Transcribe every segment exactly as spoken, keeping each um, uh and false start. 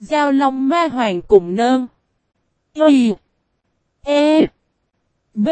Giao Long Ma Hoàng cùng nơn. Y. E. B.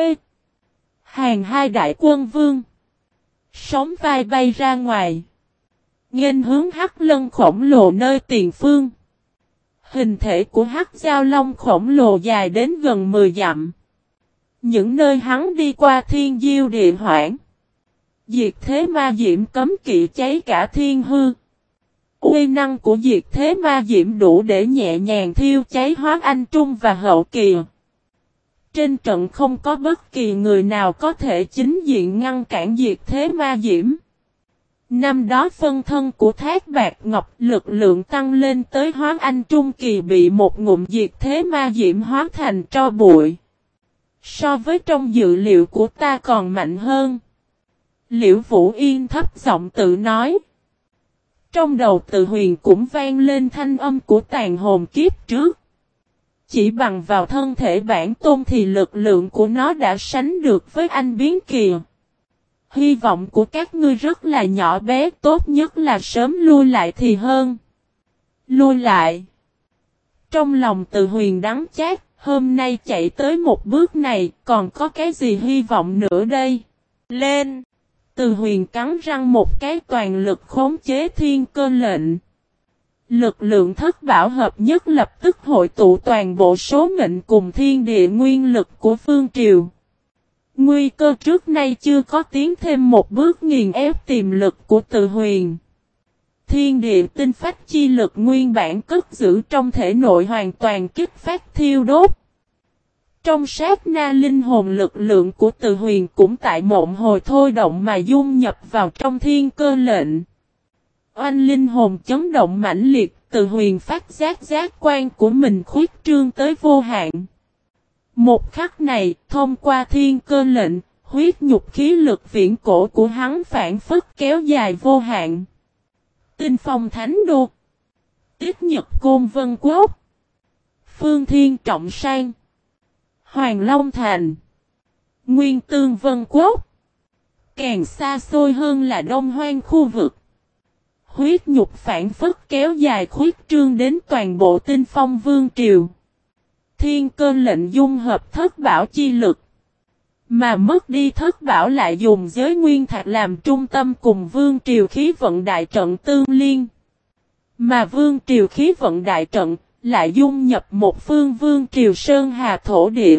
Hàng hai đại quân vương. Sóng vai bay ra ngoài. Nghênh hướng hắc lân khổng lồ nơi tiền phương. Hình thể của hắc giao long khổng lồ dài đến gần mười dặm. Những nơi hắn đi qua thiên diêu địa hoảng. Diệt thế ma diễm cấm kỵ cháy cả thiên hư. Uy năng của diệt thế ma diễm đủ để nhẹ nhàng thiêu cháy hóa anh trung và hậu kỳ. Trên trận không có bất kỳ người nào có thể chính diện ngăn cản diệt thế ma diễm. Năm đó phân thân của Thác Bạt Ngọc lực lượng tăng lên tới hóa anh trung kỳ bị một ngụm diệt thế ma diễm hóa thành tro bụi. So với trong dự liệu của ta còn mạnh hơn. Liễu Vũ Yên thấp giọng tự nói. Trong đầu Từ Huyền cũng vang lên thanh âm của tàn hồn kiếp trước. Chỉ bằng vào thân thể bản tôn thì lực lượng của nó đã sánh được với anh biến kỳ. Hy vọng của các ngươi rất là nhỏ bé, tốt nhất là sớm lui lại thì hơn. Lui lại. Trong lòng Từ Huyền đắng chát, hôm nay chạy tới một bước này, còn có cái gì hy vọng nữa đây? Lên! Từ Huyền cắn răng một cái toàn lực khống chế thiên cơ lệnh. Lực lượng thất bảo hợp nhất lập tức hội tụ toàn bộ số mệnh cùng thiên địa nguyên lực của Vương Triều. Nguy cơ trước nay chưa có tiến thêm một bước nghiền ép tiềm lực của Từ Huyền. Thiên địa tinh phách chi lực nguyên bản cất giữ trong thể nội hoàn toàn kích phát thiêu đốt. Trong sát na linh hồn lực lượng của Từ Huyền cũng tại mộng hồi thôi động mà dung nhập vào trong thiên cơ lệnh. Oanh linh hồn chấn động mãnh liệt, Từ Huyền phát giác giác quan của mình khuyết trương tới vô hạn. Một khắc này, thông qua thiên cơ lệnh, huyết nhục khí lực viễn cổ của hắn phản phất kéo dài vô hạn. Tinh Phong Thánh Đô, Tiết Nhật Côn Vân Quốc, Phương Thiên Trọng Sang, Hoàng Long Thành, Nguyên Tương Vân Quốc. Càng xa xôi hơn là Đông Hoang khu vực. Huyết nhục phản phất kéo dài khuyết trương đến toàn bộ Tinh Phong Vương Triều. Thiên cơ lệnh dung hợp thất bảo chi lực. Mà mất đi thất bảo lại dùng giới nguyên thạch làm trung tâm cùng Vương Triều khí vận đại trận tương liên. Mà Vương Triều khí vận đại trận lại dung nhập một phương Vương Triều Sơn Hà thổ địa.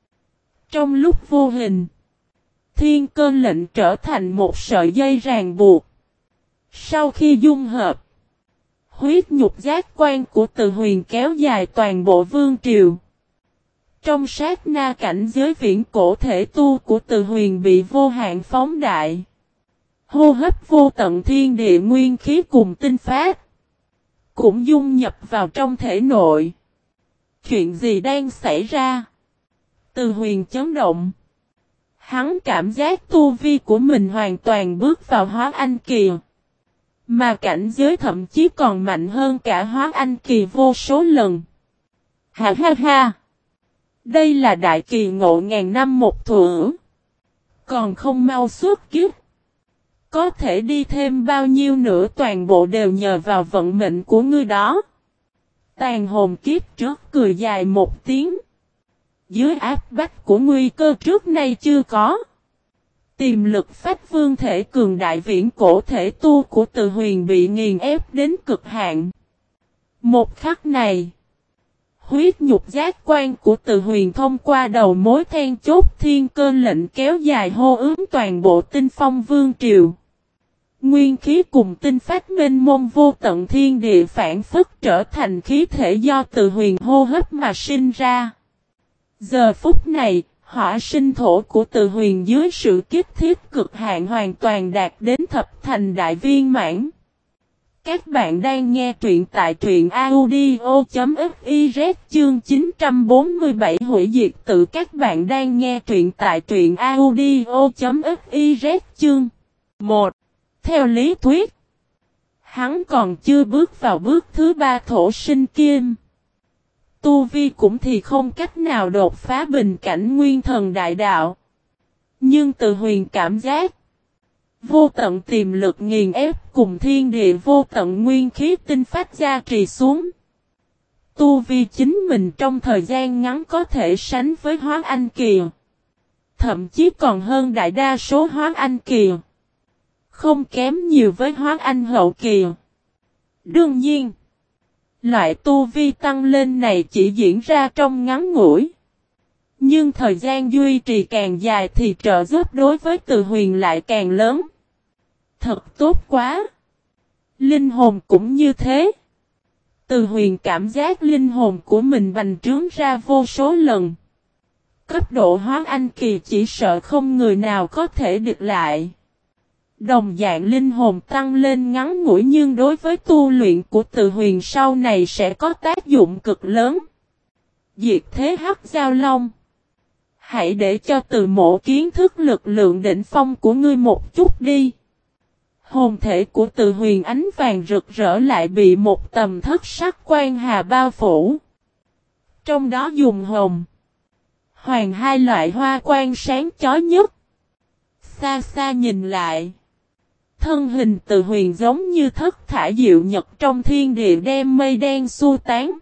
Trong lúc vô hình, thiên cơ lệnh trở thành một sợi dây ràng buộc. Sau khi dung hợp, huyết nhục giác quan của Từ Huyền kéo dài toàn bộ Vương Triều. Trong sát na cảnh giới viễn cổ thể tu của Từ Huyền bị vô hạn phóng đại. Hô hấp vô tận thiên địa nguyên khí cùng tinh phát. Cũng dung nhập vào trong thể nội. Chuyện gì đang xảy ra? Từ Huyền chấn động. Hắn cảm giác tu vi của mình hoàn toàn bước vào hóa anh kỳ. Mà cảnh giới thậm chí còn mạnh hơn cả hóa anh kỳ vô số lần. Ha ha ha! Đây là đại kỳ ngộ ngàn năm một thủa. Còn không mau xuất kiếp. Có thể đi thêm bao nhiêu nữa toàn bộ đều nhờ vào vận mệnh của ngươi đó. Tàn hồn kiếp trước cười dài một tiếng. Dưới áp bách của nguy cơ trước nay chưa có. Tiềm lực phách vương thể cường đại viễn cổ thể tu của Từ Huyền bị nghiền ép đến cực hạn. Một khắc này, huyết nhục giác quan của Từ Huyền thông qua đầu mối then chốt thiên cơ lệnh kéo dài hô ứng toàn bộ Tinh Phong Vương Triều. Nguyên khí cùng tinh phát mênh mông vô tận thiên địa phản phất trở thành khí thể do Từ Huyền hô hấp mà sinh ra. Giờ phút này, hỏa sinh thổ của Từ Huyền dưới sự kích thiết cực hạn hoàn toàn đạt đến thập thành đại viên mãn. Các bạn đang nghe truyện tại truyện audio chấm fiz chương chín trăm bốn mươi bảy hủy diệt tự. Các bạn đang nghe truyện tại truyện audio chấm fiz chương một. Theo lý thuyết, hắn còn chưa bước vào bước thứ ba thổ sinh kim. Tu vi cũng thì không cách nào đột phá bình cảnh nguyên thần đại đạo. Nhưng Từ Huyền cảm giác vô tận tiềm lực nghiền ép cùng thiên địa vô tận nguyên khí tinh phát gia trì xuống. Tu vi chính mình trong thời gian ngắn có thể sánh với Hóa Anh Kỳ. Thậm chí còn hơn đại đa số Hóa Anh Kỳ. Không kém nhiều với Hóa Anh Hậu Kỳ. Đương nhiên, loại tu vi tăng lên này chỉ diễn ra trong ngắn ngủi. Nhưng thời gian duy trì càng dài thì trợ giúp đối với Từ Huyền lại càng lớn. Thật tốt quá! Linh hồn cũng như thế. Từ Huyền cảm giác linh hồn của mình bành trướng ra vô số lần. Cấp độ Hóa Anh Kỳ chỉ sợ không người nào có thể địch lại. Đồng dạng linh hồn tăng lên ngắn ngủi nhưng đối với tu luyện của Từ Huyền sau này sẽ có tác dụng cực lớn. Diệt thế hắc giao long. Hãy để cho Từ Mộ kiến thức lực lượng đỉnh phong của ngươi một chút đi. Hồn thể của Từ Huyền ánh vàng rực rỡ lại bị một tầm thất sắc quan hà bao phủ. Trong đó dùng hồng, hoàng hai loại hoa quan sáng chói nhất. Xa xa nhìn lại, thân hình Từ Huyền giống như thất thải diệu nhật trong thiên địa đem mây đen xua tán,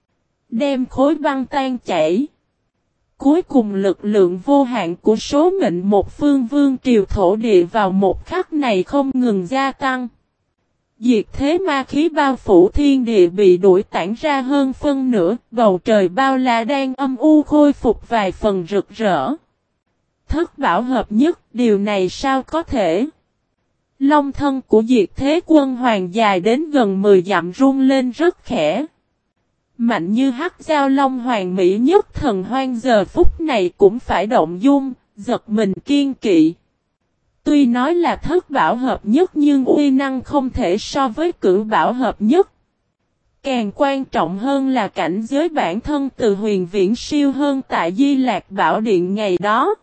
đem khối băng tan chảy. Cuối cùng lực lượng vô hạn của số mệnh một phương vương triều thổ địa vào một khắc này không ngừng gia tăng. Diệt thế ma khí bao phủ thiên địa bị đuổi tản ra hơn phân nửa, bầu trời bao la đang âm u khôi phục vài phần rực rỡ. Thất bảo hợp nhất, điều này sao có thể? Long thân của diệt thế quân hoàng dài đến gần mười dặm rung lên rất khẽ. Mạnh như hắc giao long hoàng mỹ nhất thần hoang giờ phút này cũng phải động dung, giật mình kiên kỵ. Tuy nói là thất bảo hợp nhất nhưng uy năng không thể so với cửu bảo hợp nhất. Càng quan trọng hơn là cảnh giới bản thân Từ Huyền viễn siêu hơn tại Di Lạc Bảo Điện ngày đó.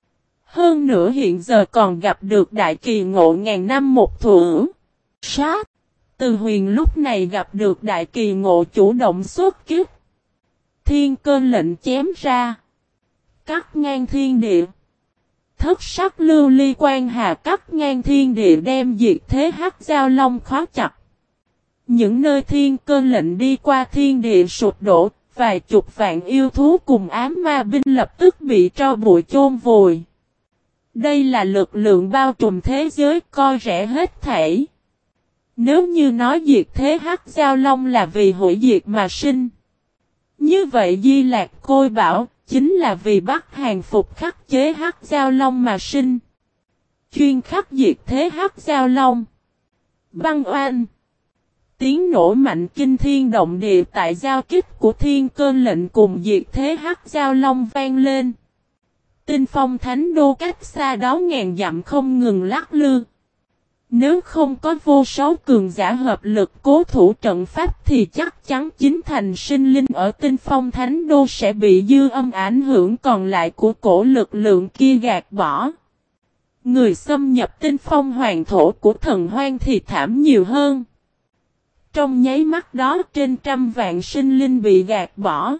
Hơn nữa hiện giờ còn gặp được đại kỳ ngộ ngàn năm một thụ. Sát! Từ Huyền lúc này gặp được đại kỳ ngộ chủ động xuất kích. Thiên cơ lệnh chém ra. Cắt ngang thiên địa. Thất sắc lưu ly quan hà cắt ngang thiên địa đem diệt thế hắc giao long khóa chặt. Những nơi thiên cơ lệnh đi qua thiên địa sụp đổ, vài chục vạn yêu thú cùng ám ma binh lập tức bị tro bụi chôn vùi. Đây là lực lượng bao trùm thế giới coi rẻ hết thảy. Nếu như nói diệt thế hắc giao long là vì hủy diệt mà sinh. Như vậy Di Lạc Côi Bảo chính là vì bắt hàng phục khắc chế hắc giao long mà sinh. Chuyên khắc diệt thế hắc giao long. Băng oanh. Tiếng nổ mạnh kinh thiên động địa tại giao kích của thiên cơ lệnh cùng diệt thế hắc giao long vang lên. Tinh phong thánh đô cách xa đó ngàn dặm không ngừng lắc lư. Nếu không có vô số cường giả hợp lực cố thủ trận pháp thì chắc chắn chính thành sinh linh ở tinh phong thánh đô sẽ bị dư âm ảnh hưởng còn lại của cổ lực lượng kia gạt bỏ. Người xâm nhập tinh phong hoàng thổ của thần hoang thì thảm nhiều hơn. Trong nháy mắt đó trên trăm vạn sinh linh bị gạt bỏ.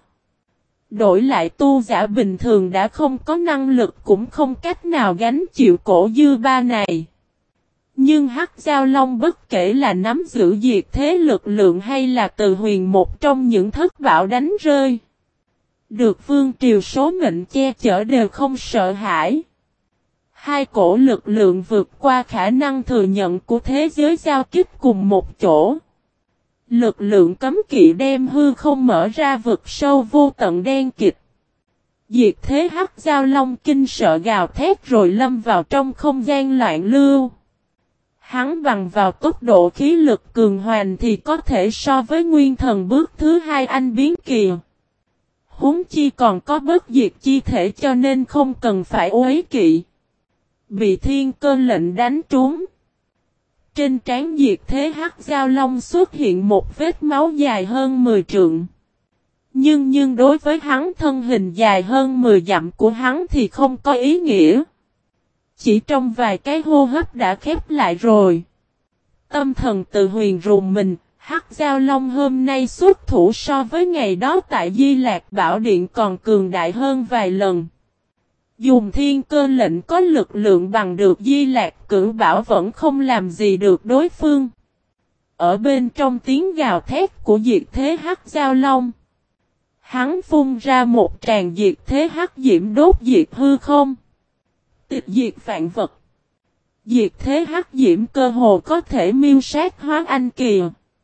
Đổi lại tu giả bình thường đã không có năng lực cũng không cách nào gánh chịu cổ dư ba này. Nhưng hắc giao long bất kể là nắm giữ diệt thế lực lượng hay là Từ Huyền một trong những thất bảo đánh rơi. Được vương triều số mệnh che chở đều không sợ hãi. Hai cổ lực lượng vượt qua khả năng thừa nhận của thế giới giao kích cùng một chỗ. Lực lượng cấm kỵ đem hư không mở ra vực sâu vô tận đen kịt. Diệt thế hắc giao long kinh sợ gào thét rồi lâm vào trong không gian loạn lưu. Hắn bằng vào tốc độ khí lực cường hoành thì có thể so với nguyên thần bước thứ hai anh biến kỳ. Huống chi còn có bất diệt chi thể cho nên không cần phải uế kỵ. Bị thiên cơ lệnh đánh trúng. Trên trán diệt thế hắc giao long xuất hiện một vết máu dài hơn mười trượng. Nhưng nhưng đối với hắn thân hình dài hơn mười dặm của hắn thì không có ý nghĩa. Chỉ trong vài cái hô hấp đã khép lại rồi. Tâm thần Từ Huyền rùng mình, hắc giao long hôm nay xuất thủ so với ngày đó tại Di Lạc Bảo Điện còn cường đại hơn vài lần. Dùng thiên cơ lệnh có lực lượng bằng được Di Lạc Cửu Bảo vẫn không làm gì được đối phương. Ở bên trong tiếng gào thét của diệt thế hắc giao long. Hắn phun ra một tràng diệt thế hắc diễm đốt diệt hư không. Tịch diệt vạn vật. Diệt thế hắc diễm cơ hồ có thể miêu sát Hóa Anh Kỳ.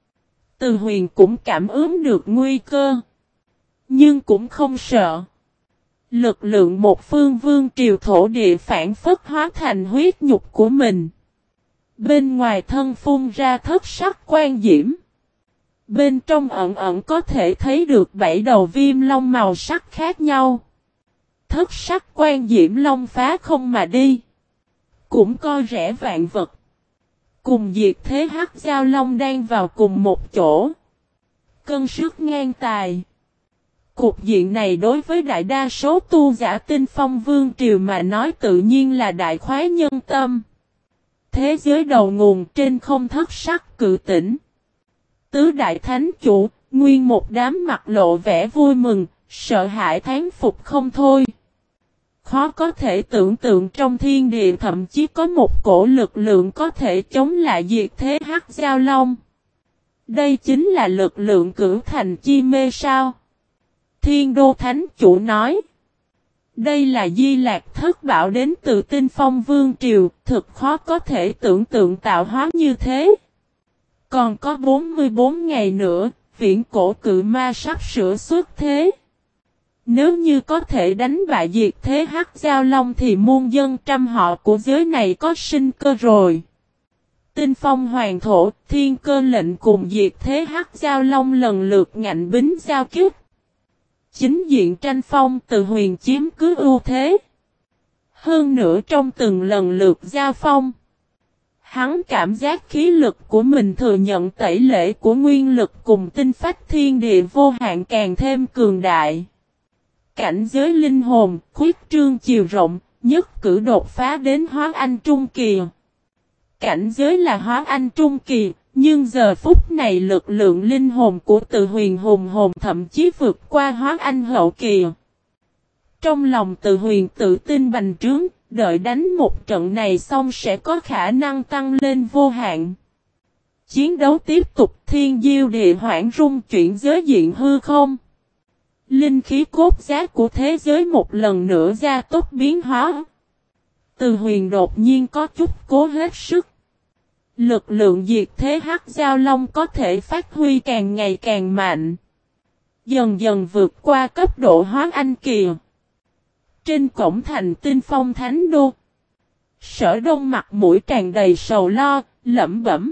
Từ Huyền cũng cảm ứng được nguy cơ. Nhưng cũng không sợ. Lực lượng một phương vương triều thổ địa phản phất hóa thành huyết nhục của mình. Bên ngoài thân phun ra thất sắc quan diễm. Bên trong ẩn ẩn có thể thấy được bảy đầu viêm long màu sắc khác nhau. Thất sắc quan diễm long phá không mà đi. Cũng coi rẽ vạn vật. Cùng diệt thế hắc giao long đang vào cùng một chỗ. Cân sức ngang tài. Cục diện này đối với đại đa số tu giả tinh phong vương triều mà nói tự nhiên là đại khoái nhân tâm. Thế giới đầu nguồn trên không thất sắc cự tỉnh. Tứ đại thánh chủ, nguyên một đám mặt lộ vẻ vui mừng, sợ hãi thán phục không thôi. Khó có thể tưởng tượng trong thiên địa thậm chí có một cổ lực lượng có thể chống lại diệt thế hắc giao long. Đây chính là lực lượng cửu thành chi mê sao? Thiên đô thánh chủ nói. Đây là di lạc thất bảo đến từ tinh phong vương triều, thực khó có thể tưởng tượng tạo hóa như thế. Còn có bốn mươi bốn ngày nữa, viễn cổ cự ma sắp sửa xuất thế. Nếu như có thể đánh bại diệt thế hắc giao long thì muôn dân trăm họ của giới này có sinh cơ rồi. Tinh phong hoàng thổ, thiên cơ lệnh cùng diệt thế hắc giao long lần lượt ngạnh bính giao kiếp. Chính diện tranh phong Từ Huyền chiếm cứ ưu thế. Hơn nữa trong từng lần lượt giao phong. Hắn cảm giác khí lực của mình thừa nhận tẩy lễ của nguyên lực cùng tinh phách thiên địa vô hạn càng thêm cường đại. Cảnh giới linh hồn, khuyết trương chiều rộng, nhất cử đột phá đến Hóa Anh Trung Kỳ. Cảnh giới là Hóa Anh Trung Kỳ, nhưng giờ phút này lực lượng linh hồn của Từ Huyền hùng hồn thậm chí vượt qua Hóa Anh Hậu Kỳ. Trong lòng Từ Huyền tự tin bành trướng, đợi đánh một trận này xong sẽ có khả năng tăng lên vô hạn. Chiến đấu tiếp tục thiên diêu địa hoảng rung chuyển giới diện hư không. Linh khí cốt giá của thế giới một lần nữa gia tốc biến hóa. Từ Huyền đột nhiên có chút cố hết sức. Lực lượng diệt thế hắc giao long có thể phát huy càng ngày càng mạnh. Dần dần vượt qua cấp độ Hóa Anh Kỳ. Trên cổng thành tinh phong thánh đô. Sở Đông mặt mũi tràn đầy sầu lo, lẩm bẩm.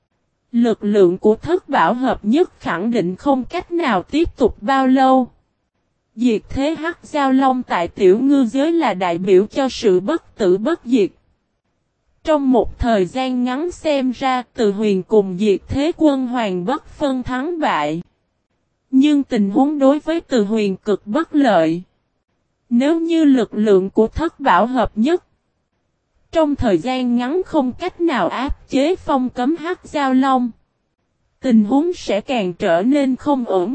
Lực lượng của thất bảo hợp nhất khẳng định không cách nào tiếp tục bao lâu. Diệt thế hắc giao long tại tiểu ngư giới là đại biểu cho sự bất tử bất diệt. Trong một thời gian ngắn xem ra Từ Huyền cùng diệt thế quân hoàng bất phân thắng bại. Nhưng tình huống đối với Từ Huyền cực bất lợi. Nếu như lực lượng của thất bảo hợp nhất. Trong thời gian ngắn không cách nào áp chế phong cấm hắc giao long. Tình huống sẽ càng trở nên không ổn.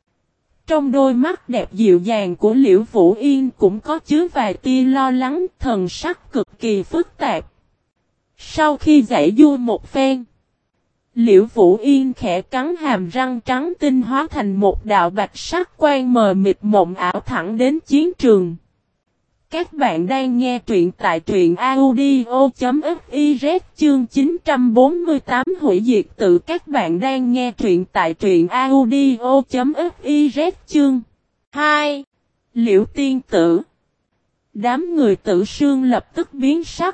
Trong đôi mắt đẹp dịu dàng của Liễu Vũ Yên cũng có chứa vài tia lo lắng, thần sắc cực kỳ phức tạp. Sau khi giải vua một phen, Liễu Vũ Yên khẽ cắn hàm răng trắng tinh hóa thành một đạo bạch sắc quang mờ mịt mộng ảo thẳng đến chiến trường. Các bạn đang nghe truyện tại truyện audio chấm fiz chương chín trăm bốn mươi tám hủy diệt tự. Các bạn đang nghe truyện tại truyện audio chấm fiz chương hai. Liễu tiên tử. Đám người Tử Sương lập tức biến sắc.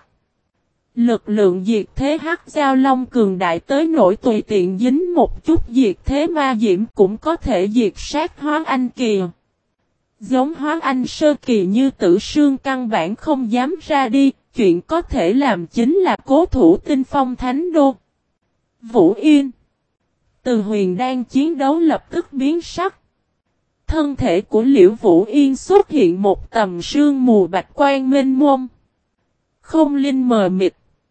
Lực lượng diệt thế hắc giao long cường đại tới nỗi tùy tiện dính một chút diệt thế ma diễm cũng có thể diệt sát Hóa Anh Kỳ. Giống Hóa Anh sơ kỳ như Tử Sương căn bản không dám ra đi, chuyện có thể làm chính là cố thủ tinh phong thánh đô. Vũ Yên. Từ Huyền đang chiến đấu lập tức biến sắc. Thân thể của Liễu Vũ Yên xuất hiện một tầm sương mù bạch quang mênh mông. Không linh mờ mịt.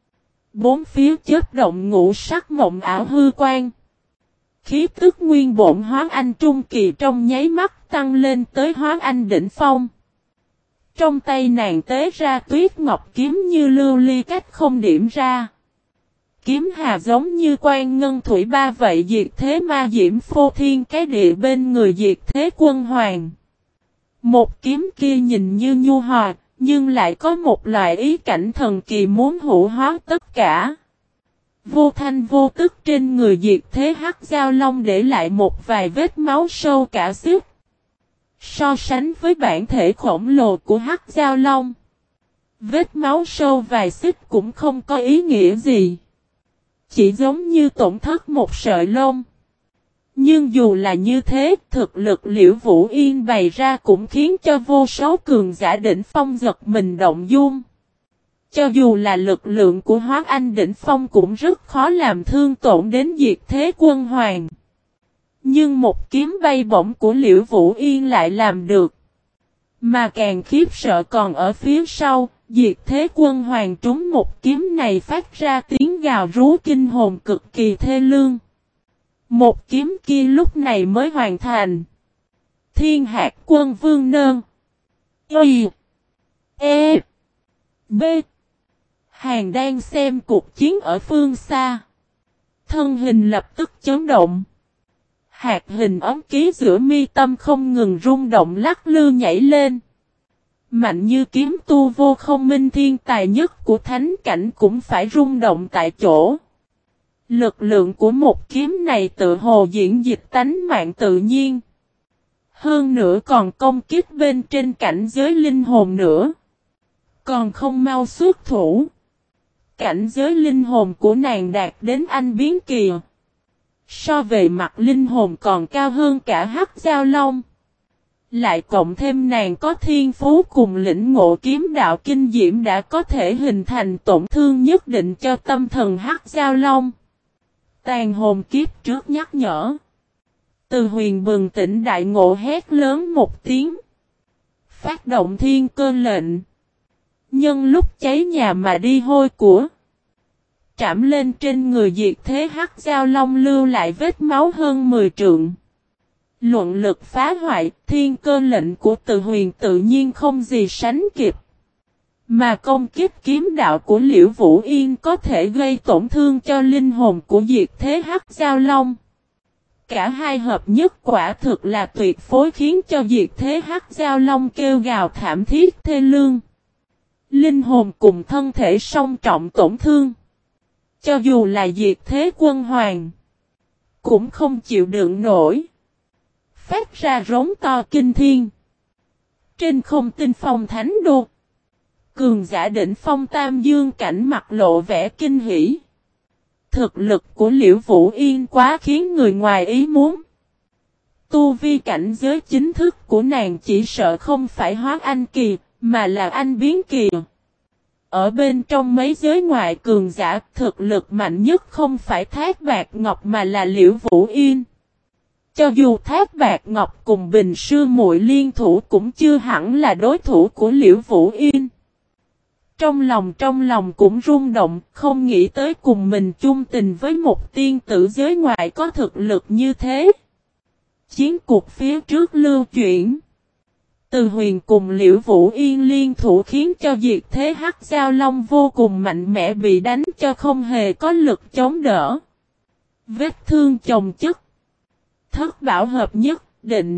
Bốn phía chớp động ngũ sắc mộng ảo hư quang. Khí tức nguyên bổn Hóa Anh Trung Kỳ trong nháy mắt tăng lên tới Hóa Anh đỉnh phong. Trong tay nàng tế ra tuyết ngọc kiếm như lưu ly cách không điểm ra. kiếm hà giống như quan ngân thủy ba vậy diệt thế ma diễm phô thiên cái địa bên người diệt thế quân hoàng. Một kiếm kia nhìn như nhu hòa, nhưng lại có một loại ý cảnh thần kỳ muốn hủ hóa tất cả. Vô thanh vô tức trên người diệt thế hắc giao long để lại một vài vết máu sâu cả xước. So sánh với bản thể khổng lồ của hắc giao long, vết máu sâu vài xích cũng không có ý nghĩa gì. Chỉ giống như tổn thất một sợi lông. Nhưng dù là như thế, thực lực Liễu Vũ Yên bày ra cũng khiến cho vô số cường giả đỉnh phong giật mình động dung. Cho dù là lực lượng của Hóa Anh đỉnh phong cũng rất khó làm thương tổn đến diệt thế quân hoàng. Nhưng một kiếm bay bổng của Liễu Vũ Yên lại làm được. Mà càng khiếp sợ còn ở phía sau, diệt thế quân hoàng trúng một kiếm này phát ra tiếng gào rú kinh hồn cực kỳ thê lương. Một kiếm kia lúc này mới hoàn thành. Thiên Hạt Quân Vương Nơn. Y. E. B. Hàng đang xem cuộc chiến ở phương xa. Thân hình lập tức chấn động. Hạt hình ấm ký giữa mi tâm không ngừng rung động lắc lư nhảy lên. Mạnh như kiếm tu vô không minh thiên tài nhất của thánh cảnh cũng phải rung động tại chỗ. Lực lượng của một kiếm này tự hồ diễn dịch tánh mạng tự nhiên. Hơn nữa còn công kích bên trên cảnh giới linh hồn nữa. Còn không mau xuất thủ. Cảnh giới linh hồn của nàng đạt đến anh biến kỳ. So về mặt linh hồn còn cao hơn cả hắc giao long. Lại cộng thêm nàng có thiên phú cùng lĩnh ngộ kiếm đạo kinh diễm đã có thể hình thành tổn thương nhất định cho tâm thần hắc giao long. Tàn hồn kiếp trước nhắc nhở. Từ huyền bừng tỉnh đại ngộ hét lớn một tiếng. Phát động thiên cơ lệnh. Nhân lúc cháy nhà mà đi hôi của. Trảm lên trên người diệt thế hắc giao long lưu lại vết máu hơn mười trượng. Luận lực phá hoại, thiên cơ lệnh của từ huyền tự nhiên không gì sánh kịp. Mà công kích kiếm đạo của Liễu Vũ Yên có thể gây tổn thương cho linh hồn của diệt thế hắc giao long. Cả hai hợp nhất quả thực là tuyệt phối khiến cho diệt thế hắc giao long kêu gào thảm thiết thê lương. Linh hồn cùng thân thể song trọng tổn thương. Cho dù là diệt thế quân hoàng, cũng không chịu đựng nổi. Phát ra rống to kinh thiên. Trên không tinh phong thánh đô, cường giả đỉnh phong tam dương cảnh mặt lộ vẻ kinh hỉ. Thực lực của Liễu Vũ Yên quá khiến người ngoài ý muốn. Tu vi cảnh giới chính thức của nàng chỉ sợ không phải Hóa Anh kỳ, mà là Anh biến kỳ. Ở bên trong mấy giới ngoại cường giả, thực lực mạnh nhất không phải Thác Bạt Ngọc mà là Liễu Vũ Yên. Cho dù Thác Bạt Ngọc cùng Bình Sư Muội liên thủ cũng chưa hẳn là đối thủ của Liễu Vũ Yên. Trong lòng trong lòng cũng rung động, không nghĩ tới cùng mình chung tình với một tiên tử giới ngoại có thực lực như thế. Chiến cuộc phía trước lưu chuyển. Từ huyền cùng Liễu Vũ Yên liên thủ khiến cho diệt thế hắc giao long vô cùng mạnh mẽ bị đánh cho không hề có lực chống đỡ. Vết thương chồng chất. Thất bảo hợp nhất, định.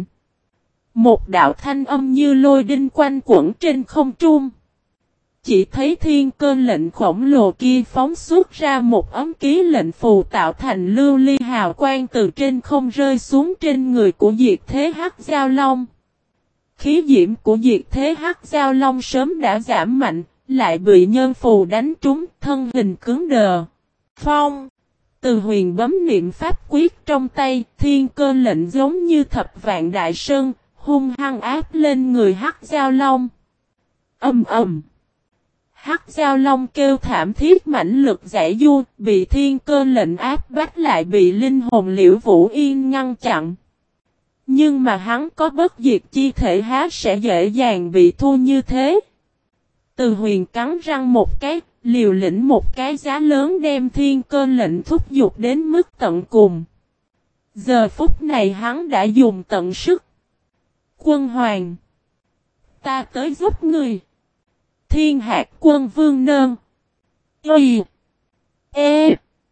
Một đạo thanh âm như lôi đinh quanh quẩn trên không trung. Chỉ thấy thiên cơ lệnh khổng lồ kia phóng xuất ra một ấm ký lệnh phù tạo thành lưu ly hào quang từ trên không rơi xuống trên người của diệt thế hắc giao long. Khí diễm của diệt thế hắc giao long sớm đã giảm mạnh, lại bị nhân phù đánh trúng, thân hình cứng đờ. Phong! Từ huyền bấm niệm pháp quyết trong tay, thiên cơ lệnh giống như thập vạn đại sơn, hung hăng áp lên người hắc giao long. Âm ầm! Hắc giao long kêu thảm thiết mãnh lực giải du, bị thiên cơ lệnh áp bách lại bị linh hồn Liễu Vũ Yên ngăn chặn. Nhưng mà hắn có bất diệt chi thể há sẽ dễ dàng bị thua như thế. Từ huyền cắn răng một cái, liều lĩnh một cái giá lớn đem thiên cơ lệnh thúc giục đến mức tận cùng. Giờ phút này hắn đã dùng tận sức. Quân hoàng! Ta tới giúp ngươi! Thiên Hạt Quân Vương Nơn. Y. E.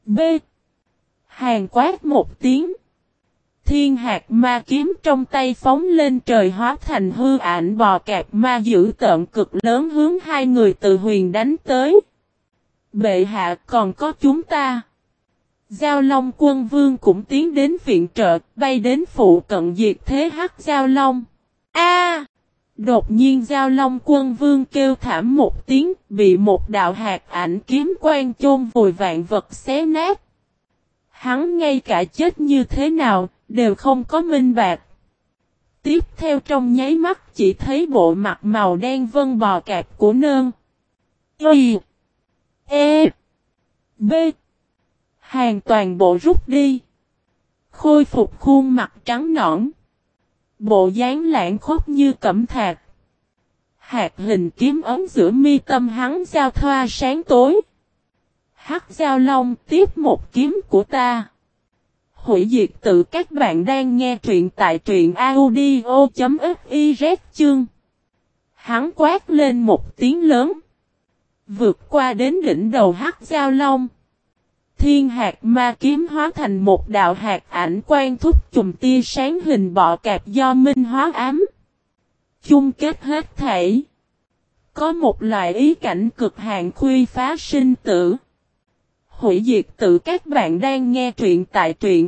B. Hàng quát một tiếng. Thiên hạt ma kiếm trong tay phóng lên trời hóa thành hư ảnh bò cạp ma dữ tợn cực lớn hướng hai người từ huyền đánh tới. Bệ hạ còn có chúng ta. Giao Long Quân Vương cũng tiến đến viện trợ, bay đến phụ cận diệt thế hắc Giao Long. A! Đột nhiên Giao Long Quân Vương kêu thảm một tiếng, bị một đạo hạt ảnh kiếm quang chôn vùi vạn vật xé nát. Hắn ngay cả chết như thế nào, đều không có minh bạch. Tiếp theo trong nháy mắt chỉ thấy bộ mặt màu đen vân bò cạp của nơn. Y. E. B. Hàng toàn bộ rút đi. Khôi phục khuôn mặt trắng nõn. Bộ dáng lãng khốc như cẩm thạch. Hạt hình kiếm ấm giữa mi tâm hắn giao thoa sáng tối. Hắc Giao Long tiếp một kiếm của ta. Hủy diệt tự các bạn đang nghe truyện tại truyện audio.fiz chương. Hắn quát lên một tiếng lớn. Vượt qua đến đỉnh đầu Hắc Giao Long. Thiên hạt ma kiếm hóa thành một đạo hạt ảnh quang thúc chùm tia sáng hình bọ cạp do minh hóa ám. Chung kết hết thảy. Có một loại ý cảnh cực hạn khuy phá sinh tử. Hủy diệt tự các bạn đang nghe truyện tại truyện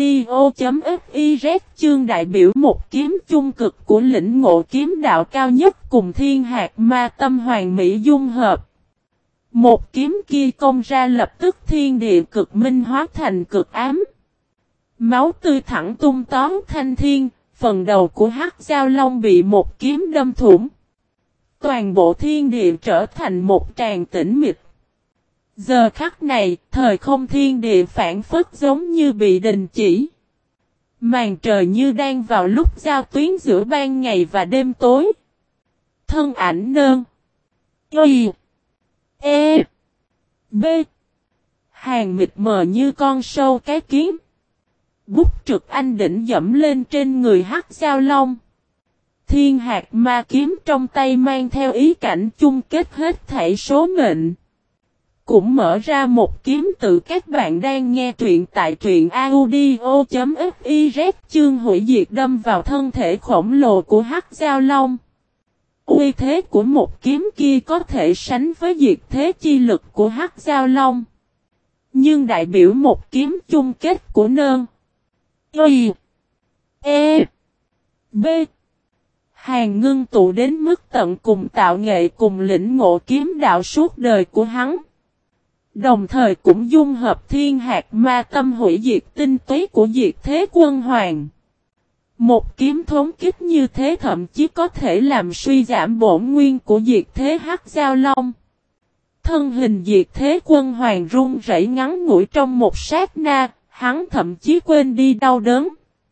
audio.fiz chương đại biểu một kiếm chung cực của lĩnh ngộ kiếm đạo cao nhất cùng thiên hạt ma tâm hoàng mỹ dung hợp. Một kiếm kia công ra lập tức thiên địa cực minh hóa thành cực ám. Máu tươi thẳng tung tóm thanh thiên, phần đầu của Hắc Giao Long bị một kiếm đâm thủng. Toàn bộ thiên địa trở thành một tràng tĩnh mịch. Giờ khắc này, thời không thiên địa phản phất giống như bị đình chỉ. Màn trời như đang vào lúc giao tuyến giữa ban ngày và đêm tối. Thân ảnh nơn. Y. E. B. Hàng mịt mờ như con sâu cái kiến. Bút trực anh đỉnh dẫm lên trên người Hắc Giao Long. Thiên hạt ma kiếm trong tay mang theo ý cảnh chung kết hết thảy số mệnh. Cũng mở ra một kiếm tự các bạn đang nghe truyện tại truyện audio.fiz chương hủy diệt đâm vào thân thể khổng lồ của Hắc Giao Long. Uy thế của một kiếm kia có thể sánh với diệt thế chi lực của Hắc Giao Long. Nhưng đại biểu một kiếm chung kết của nơn. Y. E. B. Hàng ngưng tụ đến mức tận cùng tạo nghệ cùng lĩnh ngộ kiếm đạo suốt đời của hắn. Đồng thời cũng dung hợp thiên hạt ma tâm hủy diệt tinh túy của diệt thế quân hoàng. Một kiếm thống kích như thế thậm chí có thể làm suy giảm bổn nguyên của diệt thế Hắc Giao Long. Thân hình diệt thế quân hoàng run rẩy ngắn ngủi trong một sát na, hắn thậm chí quên đi đau đớn.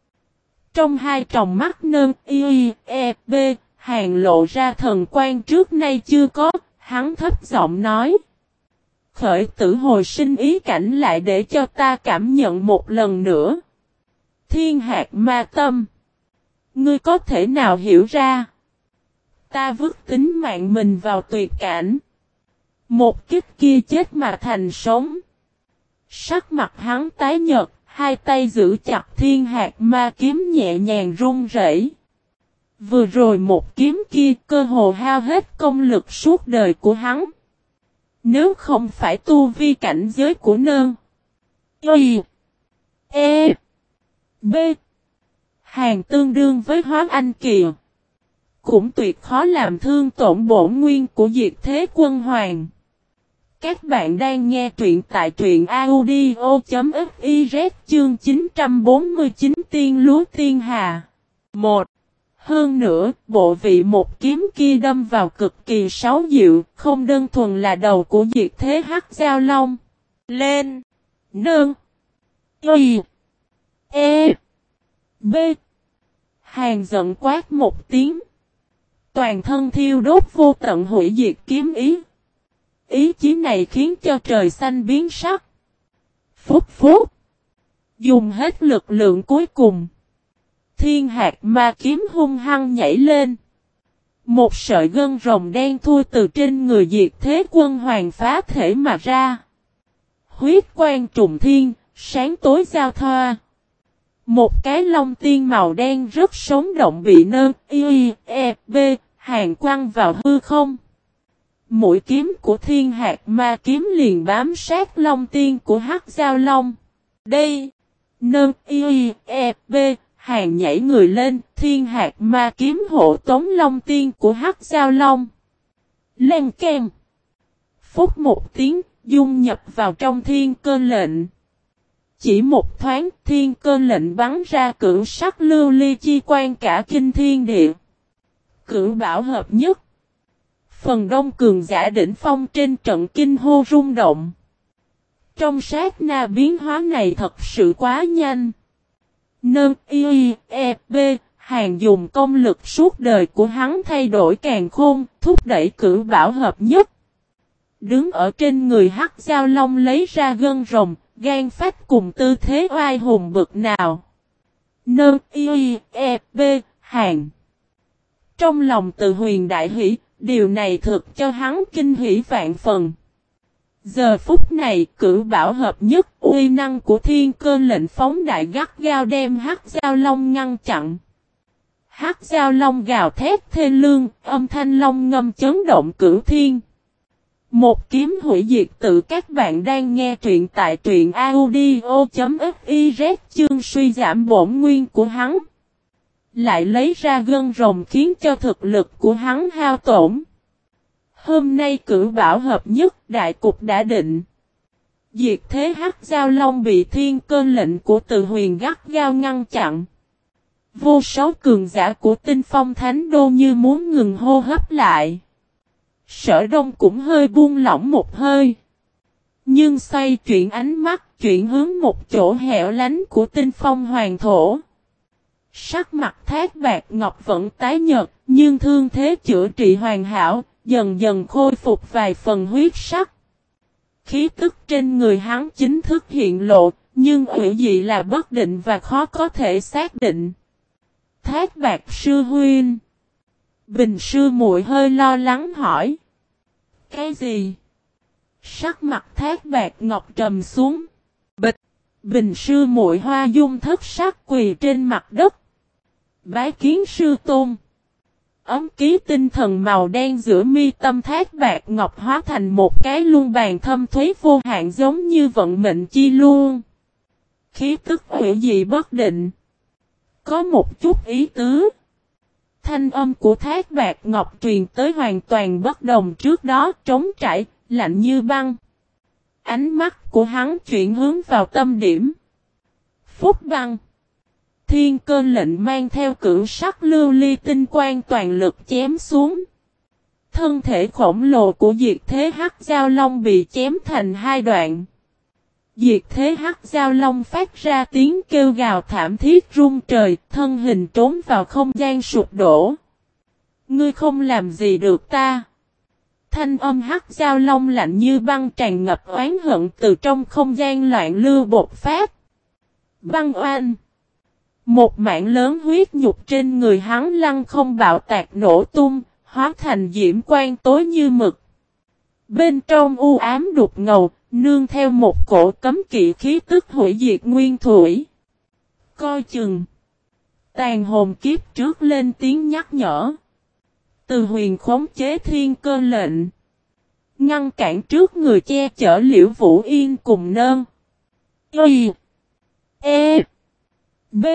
Trong hai tròng mắt nơn y e b, Hàng lộ ra thần quan trước nay chưa có, hắn thấp giọng nói. Khởi tử hồi sinh ý cảnh lại để cho ta cảm nhận một lần nữa. Thiên hạt ma tâm. Ngươi có thể nào hiểu ra? Ta vứt tính mạng mình vào tuyệt cảnh. Một kích kia chết mà thành sống. Sắc mặt hắn tái nhợt, hai tay giữ chặt thiên hạt ma kiếm nhẹ nhàng run rẩy. Vừa rồi một kiếm kia cơ hồ hao hết công lực suốt đời của hắn. Nếu không phải tu vi cảnh giới của nơn. Y. E. B. Hàng tương đương với hóa anh kỳ. Cũng tuyệt khó làm thương tổn bổn nguyên của diệt thế quân hoàng. Các bạn đang nghe truyện tại truyện audio.fiz chương chín trăm bốn mươi chín Tiên Lúa Tiên Hà. một. Hơn nữa, bộ vị một kiếm kia đâm vào cực kỳ sáu diệu, không đơn thuần là đầu của diệt thế Hắc Giao Long. Lên! Nương! Y! E! B! Hàng giận quát một tiếng. Toàn thân thiêu đốt vô tận hủy diệt kiếm ý. Ý chí này khiến cho trời xanh biến sắc. Phúc phúc! Dùng hết lực lượng cuối cùng. Thiên hạt ma kiếm hung hăng nhảy lên. Một sợi gân rồng đen thui từ trên người diệt thế quân hoàng phá thể mà ra. Huyết quang trùng thiên, sáng tối giao thoa. Một cái long tiên màu đen rất sống động bị nơ, y, e, b, hàng quăng vào hư không. Mũi kiếm của thiên hạt ma kiếm liền bám sát long tiên của hắc giao long. Đây, nơ, y, e, b, hàng nhảy người lên, thiên hạt ma kiếm hộ tống long tiên của hắc giao long. Len keng. Phúc một tiếng, dung nhập vào trong thiên cơ lệnh. Chỉ một thoáng, thiên cơ lệnh bắn ra cửu sắc lưu ly chi quan cả kinh thiên địa. Cửu bảo hợp nhất. Phần đông cường giả đỉnh phong trên trận kinh hô rung động. Trong sát na biến hóa này thật sự quá nhanh. Nơ, y, e, b, hàng dùng công lực suốt đời của hắn thay đổi càn khôn, thúc đẩy cửu bảo hợp nhất. Đứng ở trên người hắc giao long lấy ra gân rồng, gan phách cùng tư thế oai hùng bực nào. Nơ, y, e, b, hàng. Trong lòng Từ Huyền đại hỷ, điều này thực cho hắn kinh hỉ vạn phần. Giờ phút này, cửu bảo hợp nhất, uy năng của thiên cơ lệnh phóng đại gắt gao đem hắc giao long ngăn chặn. Hắc giao long gào thét thê lương, âm thanh long ngâm chấn động cửu thiên. Một kiếm hủy diệt tự các bạn đang nghe truyện tại truyện audio.fiz chương suy giảm bổn nguyên của hắn. Lại lấy ra gân rồng khiến cho thực lực của hắn hao tổn. Hôm nay cửu bảo hợp nhất đại cục đã định. Diệt thế hắc giao long bị thiên cơ lệnh của Từ Huyền gắt gao ngăn chặn. Vô số cường giả của Tinh Phong Thánh Đô như muốn ngừng hô hấp lại. Sở Đông cũng hơi buông lỏng một hơi. Nhưng xoay chuyển ánh mắt chuyển hướng một chỗ hẻo lánh của Tinh Phong Hoàng Thổ. Sắc mặt Thác Bạt Ngọc vẫn tái nhợt, nhưng thương thế chữa trị hoàn hảo, dần dần khôi phục vài phần huyết sắc. Khí tức trên người hắn chính thức hiện lộ, nhưng ủy dị là bất định và khó có thể xác định. Thác Bạt sư huynh. Bình sư muội hơi lo lắng hỏi. Cái gì? Sắc mặt Thác Bạt Ngọc trầm xuống. Bịch. Bình sư muội Hoa Dung thất sắc quỳ trên mặt đất. Bái kiến sư tôn. Ấm ký tinh thần màu đen giữa mi tâm Thác Bạt Ngọc hóa thành một cái luân bàn thâm thúy vô hạn giống như vận mệnh chi luân. Khí tức hủy dị bất định. Có một chút ý tứ. Thanh âm của Thác Bạt Ngọc truyền tới hoàn toàn bất đồng trước đó, trống trải, lạnh như băng. Ánh mắt của hắn chuyển hướng vào tâm điểm. Phúc băng. Thiên cơ lệnh mang theo cửu sắc lưu ly tinh quang toàn lực chém xuống. Thân thể khổng lồ của diệt thế hắc giao long bị chém thành hai đoạn. Diệt thế hắc giao long phát ra tiếng kêu gào thảm thiết rung trời, thân hình trốn vào không gian sụp đổ. Ngươi không làm gì được ta. Thanh âm hắc giao long lạnh như băng tràn ngập oán hận từ trong không gian loạn lưu bột phát. Băng oanh. Một mảng lớn huyết nhục trên người hắn lăn không bạo tạc nổ tung, hóa thành diễm quang tối như mực. Bên trong u ám đục ngầu, nương theo một cổ cấm kỵ khí tức hủy diệt nguyên thủy. Coi chừng. Tàn hồn kiếp trước lên tiếng nhắc nhở. Từ Huyền khống chế thiên cơ lệnh. Ngăn cản trước người che chở Liễu Vũ Yên cùng nơn. Y. E. B.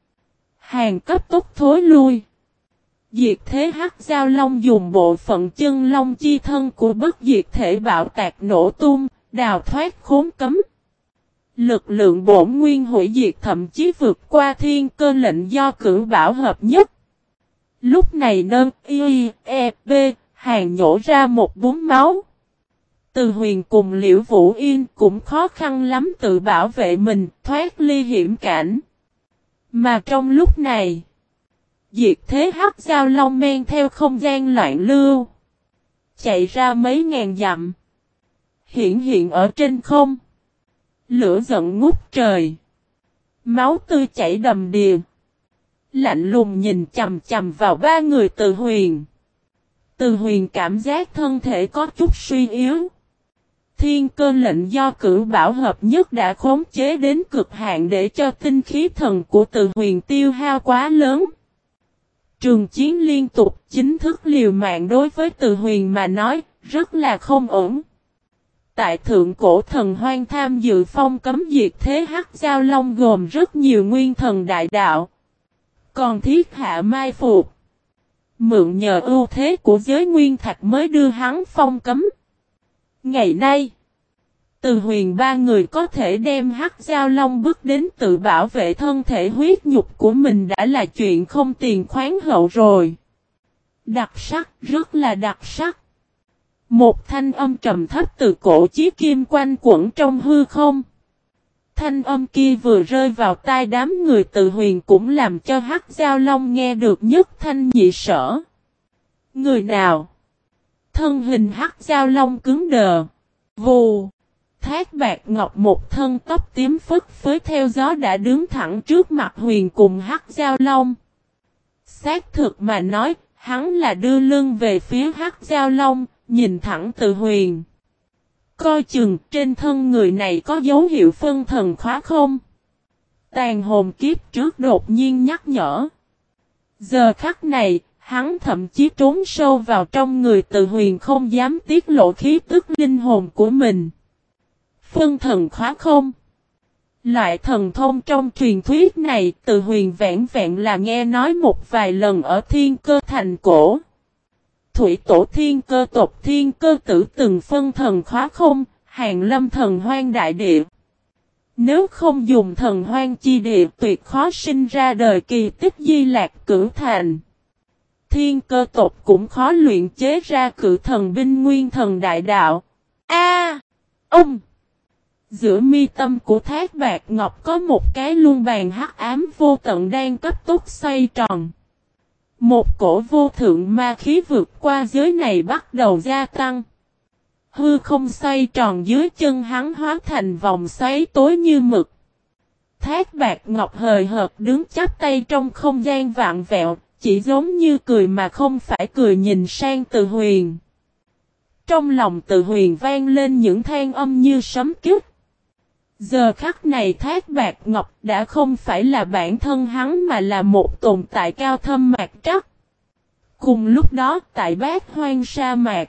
Hàng cấp tốc thối lui. Diệt thế hắc giao long dùng bộ phận chân long chi thân của bất diệt thể bạo tạc nổ tung, đào thoát khốn cấm. Lực lượng bổn nguyên hủy diệt thậm chí vượt qua thiên cơ lệnh do cửu bảo hợp nhất. Lúc này nơn y, e, b, hàng nhổ ra một búng máu. Từ Huyền cùng Liễu Vũ Yên cũng khó khăn lắm tự bảo vệ mình, thoát ly hiểm cảnh. Mà trong lúc này, diệt thế hắc giao long men theo không gian loạn lưu, chạy ra mấy ngàn dặm, hiện hiện ở trên không. Lửa giận ngút trời, máu tươi chảy đầm đìa. Lạnh lùng nhìn chầm chầm vào ba người Từ Huyền. Từ Huyền cảm giác thân thể có chút suy yếu. thiên cơ lệnh do cửu bảo hợp nhất đã khống chế đến cực hạn để cho tinh khí thần của Từ Huyền tiêu hao quá lớn. Trường chiến liên tục, chính thức liều mạng đối với Từ Huyền mà nói, rất là không ổn. Tại thượng cổ thần hoang tham dự phong cấm diệt thế hắc giao long gồm rất nhiều nguyên thần đại đạo. Còn thiết hạ mai phục. Mượn nhờ ưu thế của giới nguyên thạch mới đưa hắn phong cấm. Ngày nay, Từ Huyền ba người có thể đem hắc giao long bước đến tự bảo vệ thân thể huyết nhục của mình đã là chuyện không tiền khoáng hậu rồi. Đặc sắc, rất là đặc sắc. Một thanh âm trầm thấp từ cổ chí kim quanh quẩn trong hư không. Thanh âm kia vừa rơi vào tai đám người Từ Huyền cũng làm cho hắc giao long nghe được nhất thanh nhị sở. Người nào? Thân hình hắc giao long cứng đờ. Vù. Thác Bạc Ngọc một thân tóc tím phất phới theo gió đã đứng thẳng trước mặt Huyền cùng hắc giao long. Xác thực mà nói, hắn là đưa lưng về phía hắc giao long, nhìn thẳng Từ Huyền. Coi chừng trên thân người này có dấu hiệu phân thần khóa không? Tàn hồn kiếp trước đột nhiên nhắc nhở. Giờ khắc này, hắn thậm chí trốn sâu vào trong người Từ Huyền không dám tiết lộ khí tức linh hồn của mình. Phân thần khóa không? Loại thần thông trong truyền thuyết này Từ Huyền vẹn vẹn là nghe nói một vài lần ở Thiên Cơ Thành cổ. Thủy tổ Thiên Cơ tộc Thiên Cơ tử từng phân thần khóa không, hàng lâm thần hoang đại địa. Nếu không dùng thần hoang chi địa tuyệt khó sinh ra đời kỳ tích Di Lạc Cửu Thành. Thiên Cơ tộc cũng khó luyện chế ra cự thần binh nguyên thần đại đạo. A, ông! Giữa mi tâm của Thác Bạc Ngọc có một cái luân bàn hắc ám vô tận đang cấp tốc xoay tròn. Một cổ vô thượng ma khí vượt qua giới này bắt đầu gia tăng. Hư không xoay tròn dưới chân hắn hóa thành vòng xoáy tối như mực. Thác Bạc Ngọc hời hợt đứng chắp tay trong không gian vạn vẹo, chỉ giống như cười mà không phải cười nhìn sang Từ Huyền. Trong lòng Từ Huyền vang lên những than âm như sấm kích. Giờ khắc này Thác Bạc Ngọc đã không phải là bản thân hắn mà là một tồn tại cao thâm mạc trắc. Cùng lúc đó tại Bát Hoang sa mạc,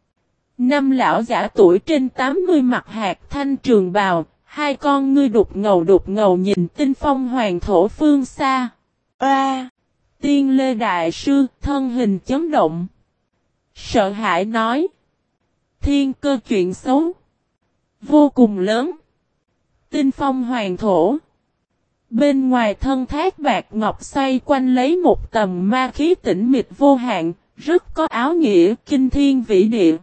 năm lão giả tuổi trên tám mươi mặc hạt thanh trường bào, hai con ngươi đục ngầu đục ngầu nhìn tinh phong hoàng thổ phương xa. A! Tiên Lê Đại Sư thân hình chấn động. Sợ hãi nói. Thiên cơ chuyện xấu. Vô cùng lớn. Tinh phong hoàng thổ. Bên ngoài thân Thác Bạc Ngọc xoay quanh lấy một tầm ma khí tĩnh mịch vô hạn, rất có áo nghĩa kinh thiên vĩ địa.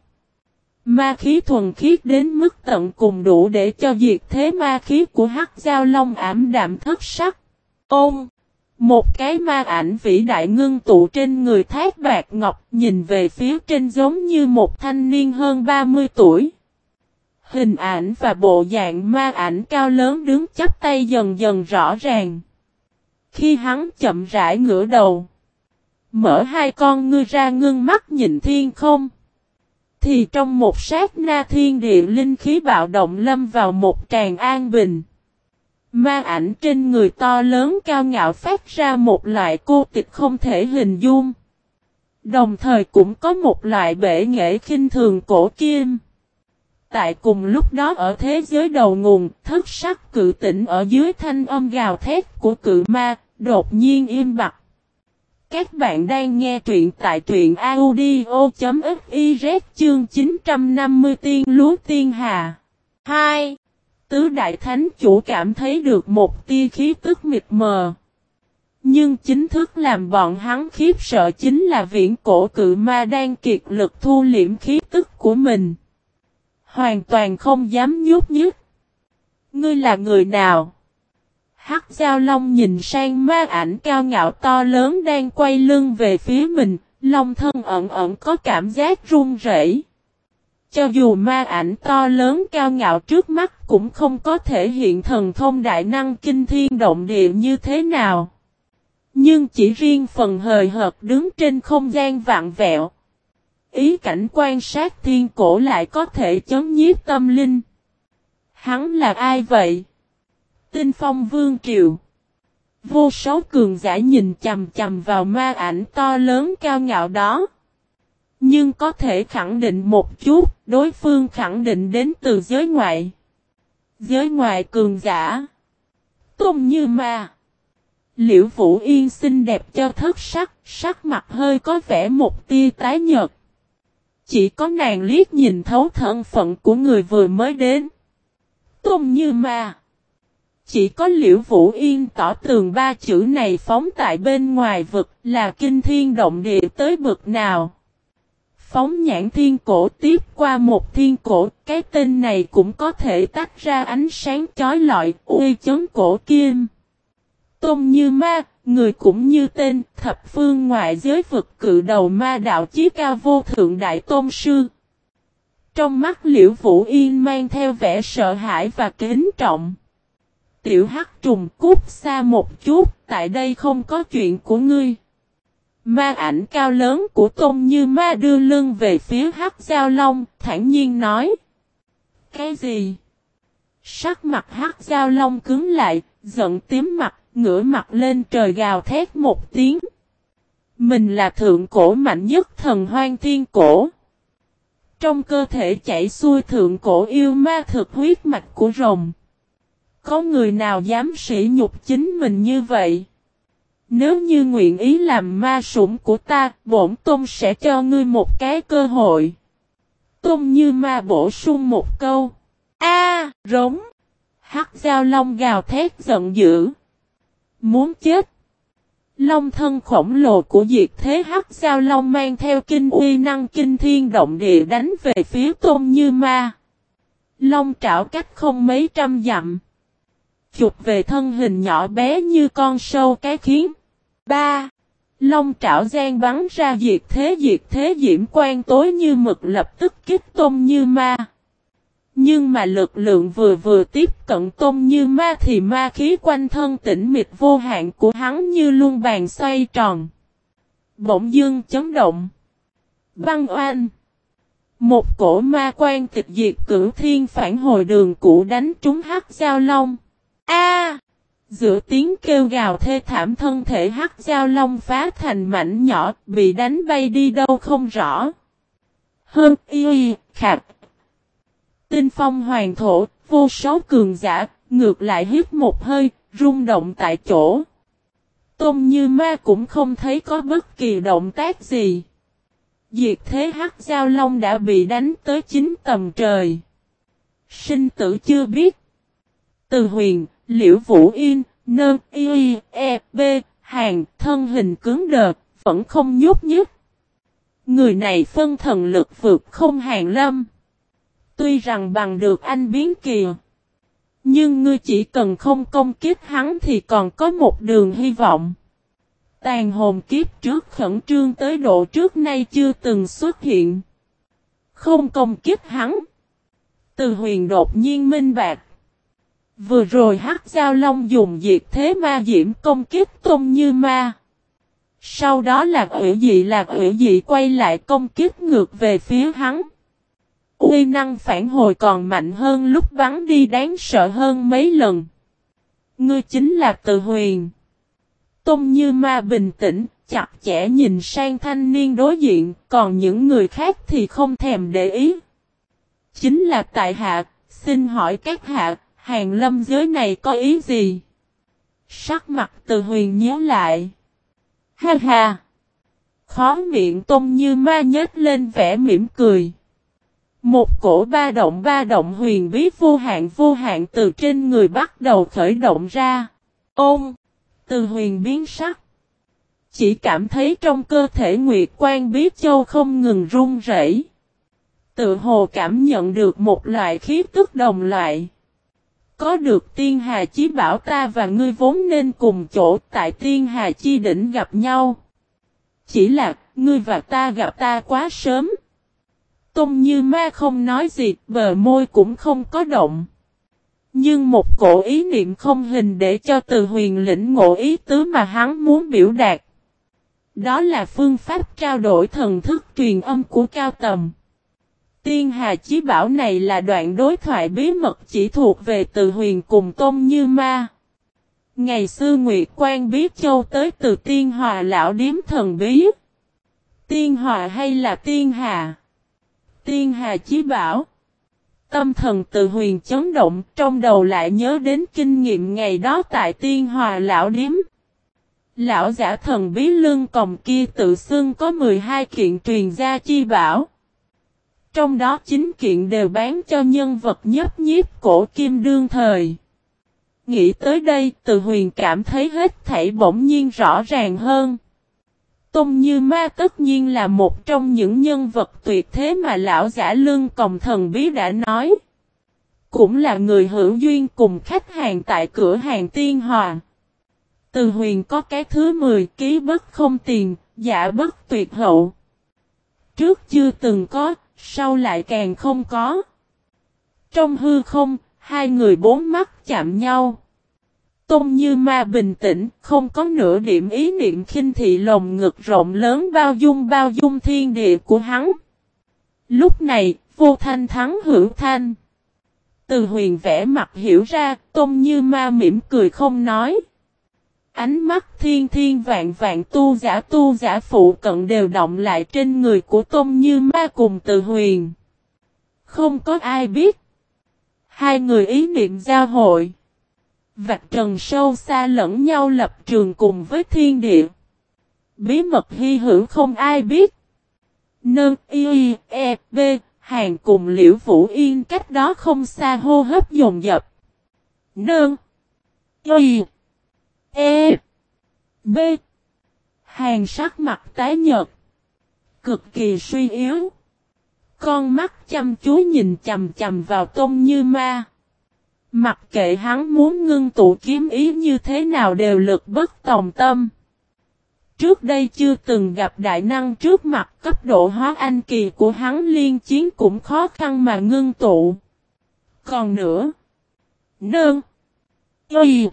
Ma khí thuần khiết đến mức tận cùng đủ để cho diệt thế ma khí của hắc giao long ảm đạm thất sắc. Ôm! Một cái ma ảnh vĩ đại ngưng tụ trên người Thác Bạc Ngọc nhìn về phía trên giống như một thanh niên hơn ba mươi tuổi. Hình ảnh và bộ dạng ma ảnh cao lớn đứng chắp tay dần dần rõ ràng. Khi hắn chậm rãi ngửa đầu, mở hai con ngươi ra ngưng mắt nhìn thiên không, thì trong một sát na thiên địa linh khí bạo động lâm vào một tràng an bình. Ma ảnh trên người to lớn cao ngạo phát ra một loại cô tịch không thể hình dung. Đồng thời cũng có một loại bể nghệ khinh thường cổ kim. Tại cùng lúc đó ở thế giới đầu nguồn, thất sắc cự tỉnh ở dưới thanh âm gào thét của cự ma, đột nhiên im bặt. Các bạn đang nghe truyện tại truyện audio.fiz chương chín trăm năm mươi Tiên Lúa Tiên Hà. hai. Tứ Đại Thánh Chủ cảm thấy được một tia khí tức mịt mờ. Nhưng chính thức làm bọn hắn khiếp sợ chính là viễn cổ cự ma đang kiệt lực thu liễm khí tức của mình. Hoàn toàn không dám nhúc nhích. Ngươi là người nào? Hắc Giao Long nhìn sang ma ảnh cao ngạo to lớn đang quay lưng về phía mình, long thân ẩn ẩn có cảm giác run rẩy. Cho dù ma ảnh to lớn cao ngạo trước mắt cũng không có thể hiện thần thông đại năng kinh thiên động địa như thế nào. Nhưng chỉ riêng phần hời hợt đứng trên không gian vạn vẹo, Ý cảnh quan sát thiên cổ lại có thể chấn nhiếp tâm linh. Hắn là ai vậy? Tinh Phong Vương Triều. Vô số cường giả nhìn chằm chằm vào ma ảnh to lớn cao ngạo đó. Nhưng có thể khẳng định một chút, đối phương khẳng định đến từ giới ngoại. Giới ngoại cường giả. Tôn Như Ma. Liễu Vũ Yên xinh đẹp cho thất sắc, sắc mặt hơi có vẻ một tia tái nhợt. Chỉ có nàng liếc nhìn thấu thân phận của người vừa mới đến. Tôn Như Ma. Chỉ có Liễu Vũ Yên tỏ tường ba chữ này phóng tại bên ngoài vực là kinh thiên động địa tới bực nào. Phóng nhãn thiên cổ tiếp qua một thiên cổ, cái tên này cũng có thể tách ra ánh sáng chói lọi, uy chấn cổ kim. Tôn Như Ma, người cũng như tên, thập phương ngoại giới vực cự đầu ma đạo chí cao vô thượng đại tôn sư. Trong mắt Liễu Vũ Yên mang theo vẻ sợ hãi và kính trọng. Tiểu Hắc trùng cút xa một chút, tại đây không có chuyện của ngươi. Ma ảnh cao lớn của Tôn Như Ma đưa lưng về phía Hắc Giao Long, thản nhiên nói. Cái gì? Sắc mặt Hắc Giao Long cứng lại, giận tím mặt, ngửa mặt lên trời gào thét một tiếng. Mình là thượng cổ mạnh nhất thần hoang thiên cổ. Trong cơ thể chảy xuôi thượng cổ yêu ma thực huyết mạch của rồng. Có người nào dám sỉ nhục chính mình như vậy? Nếu như nguyện ý làm ma sủng của ta, bổn tôn sẽ cho ngươi một cái cơ hội. Tôn Như Ma bổ sung một câu. A, rống. Hắc Giao Long gào thét giận dữ. Muốn chết. Long thân khổng lồ của diệt thế Hắc Giao Long mang theo kinh uy năng kinh thiên động địa đánh về phía Tôn Như Ma. Long trảo cách không mấy trăm dặm. Chụp về thân hình nhỏ bé như con sâu cái khiến. Ba. Long trảo gian bắn ra diệt thế diệt thế diễm quang tối như mực lập tức kích Tôn Như Ma. Nhưng mà lực lượng vừa vừa tiếp cận Tôn Như Ma thì ma khí quanh thân tĩnh mịch vô hạn của hắn như luân bàn xoay tròn. Bỗng dưng chấn động. Băng oanh. Một cổ ma quan tịch diệt cửu thiên phản hồi đường cũ đánh trúng Hắc Giao Long. A! Giữa tiếng kêu gào thê thảm thân thể Hắc Giao Long phá thành mảnh nhỏ, bị đánh bay đi đâu không rõ. Hơn y khạc. Tinh Phong hoàng thổ, vô số cường giả, ngược lại hít một hơi, rung động tại chỗ. Tôn Như Ma cũng không thấy có bất kỳ động tác gì. Diệt thế Hắc Giao Long đã bị đánh tới chín tầng trời. Sinh tử chưa biết. Từ Huyền, Liễu Vũ Yên, Nơn, Y, E, B, Hàng, thân hình cứng đờ, vẫn không nhúc nhích. Người này phân thần lực vượt không Hàng Lâm. Tuy rằng bằng được anh biến kìa. Nhưng ngươi chỉ cần không công kích hắn thì còn có một đường hy vọng. Tàn hồn kiếp trước khẩn trương tới độ trước nay chưa từng xuất hiện. Không công kích hắn. Từ Huyền đột nhiên minh bạch. Vừa rồi Hắc Giao Long dùng diệt thế ma diễm công kích Tôn Như Ma. Sau đó Lạc Ủy Dị Lạc Ủy Dị quay lại công kích ngược về phía hắn. Uy năng phản hồi còn mạnh hơn lúc bắn đi đáng sợ hơn mấy lần. Ngươi chính là Từ Huyền. Tôn Như Ma bình tĩnh, chặt chẽ nhìn sang thanh niên đối diện, còn những người khác thì không thèm để ý. Chính là tại hạ, xin hỏi các hạ, Hàng Lâm giới này có ý gì? Sắc mặt Từ Huyền nhớ lại. Ha ha! Khó miệng Tôn Như Ma nhếch lên vẻ mỉm cười. Một cổ ba động ba động huyền bí vô hạn vô hạn từ trên người bắt đầu khởi động ra. Ôm! Từ Huyền biến sắc. Chỉ cảm thấy trong cơ thể Nguyệt Quan Bí Châu không ngừng run rẩy. Tự hồ cảm nhận được một loại khí tức đồng loại. Có được Tiên Hà Chí Bảo ta và ngươi vốn nên cùng chỗ tại Tiên Hà Chi đỉnh gặp nhau. Chỉ là, ngươi và ta gặp ta quá sớm. Tôn Như Ma không nói gì, bờ môi cũng không có động. Nhưng một cổ ý niệm không hình để cho Từ Huyền lĩnh ngộ ý tứ mà hắn muốn biểu đạt. Đó là phương pháp trao đổi thần thức truyền âm của Cao Tầm. Tiên Hà Chí Bảo này là đoạn đối thoại bí mật chỉ thuộc về Từ Huyền cùng Tôn Như Ma. Ngày xưa Nguyệt Quan bí châu tới từ Tiên Hòa lão điếm thần bí. Tiên Hòa hay là Tiên Hà? Tiên Hà Chí Bảo. Tâm thần Từ Huyền chấn động, trong đầu lại nhớ đến kinh nghiệm ngày đó tại Tiên Hòa lão điếm. Lão giả thần bí lưng còng kia tự xưng có mười hai kiện truyền gia chi bảo. Trong đó chín kiện đều bán cho nhân vật nhấp nhiếp cổ kim đương thời. Nghĩ tới đây, Từ Huyền cảm thấy hết thảy bỗng nhiên rõ ràng hơn. Tôn Như Ma tất nhiên là một trong những nhân vật tuyệt thế mà lão giả lưng còng thần bí đã nói. Cũng là người hữu duyên cùng khách hàng tại cửa hàng Tiên Hòa. Từ Huyền có cái thứ mười ký bất không tiền, giả bất tuyệt hậu. Trước chưa từng có, sau lại càng không có. Trong hư không, hai người bốn mắt chạm nhau. Tôn Như Ma bình tĩnh, không có nửa điểm ý niệm khinh thị lồng ngực rộng lớn bao dung bao dung thiên địa của hắn. Lúc này, vô thanh thắng hữu thanh. Từ Huyền vẽ mặt hiểu ra, Tôn Như Ma mỉm cười không nói. Ánh mắt thiên thiên vạn vạn tu giả tu giả phụ cận đều động lại trên người của Tôn Như Ma cùng Từ Huyền. Không có ai biết. Hai người ý niệm giao hội. Vạch trần sâu xa lẫn nhau lập trường cùng với thiên địa. Bí mật hy hữu không ai biết. Nơ y e b Hàng cùng Liễu Vũ Yên cách đó không xa hô hấp dồn dập. Nơ y e b Hàng sắc mặt tái nhợt. Cực kỳ suy yếu. Con mắt chăm chú nhìn chầm chầm vào Tôn Như Ma. Mặc kệ hắn muốn ngưng tụ kiếm ý như thế nào đều lực bất tòng tâm. Trước đây chưa từng gặp đại năng trước mặt, cấp độ hóa anh kỳ của hắn liên chiến cũng khó khăn mà ngưng tụ. Còn nữa. Nương. Y.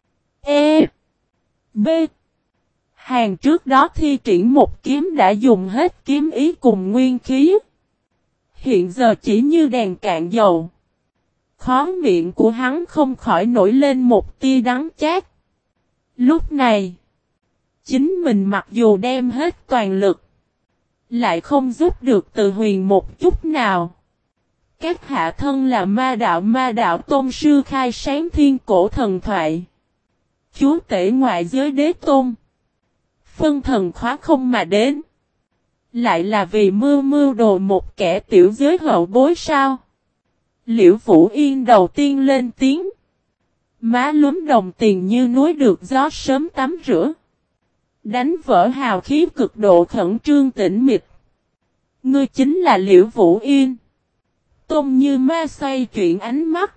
E. B. Hàng trước đó thi triển một kiếm đã dùng hết kiếm ý cùng nguyên khí. Hiện giờ chỉ như đèn cạn dầu. Khóe miệng của hắn không khỏi nổi lên một tia đắng chát. Lúc này, chính mình mặc dù đem hết toàn lực, lại không giúp được Từ Huyền một chút nào. Các hạ thân là ma đạo ma đạo tôn sư khai sáng thiên cổ thần thoại. Chúa tể ngoại giới đế tôn. Phân thần khóa không mà đến. Lại là vì mưu mưu đồ một kẻ tiểu giới hậu bối sao? Liễu Vũ Yên đầu tiên lên tiếng. Má lúm đồng tiền như núi được gió sớm tắm rửa. Đánh vỡ hào khí cực độ khẩn trương tĩnh mịch. Ngươi chính là Liễu Vũ Yên. Tôn Như Ma xoay chuyển ánh mắt.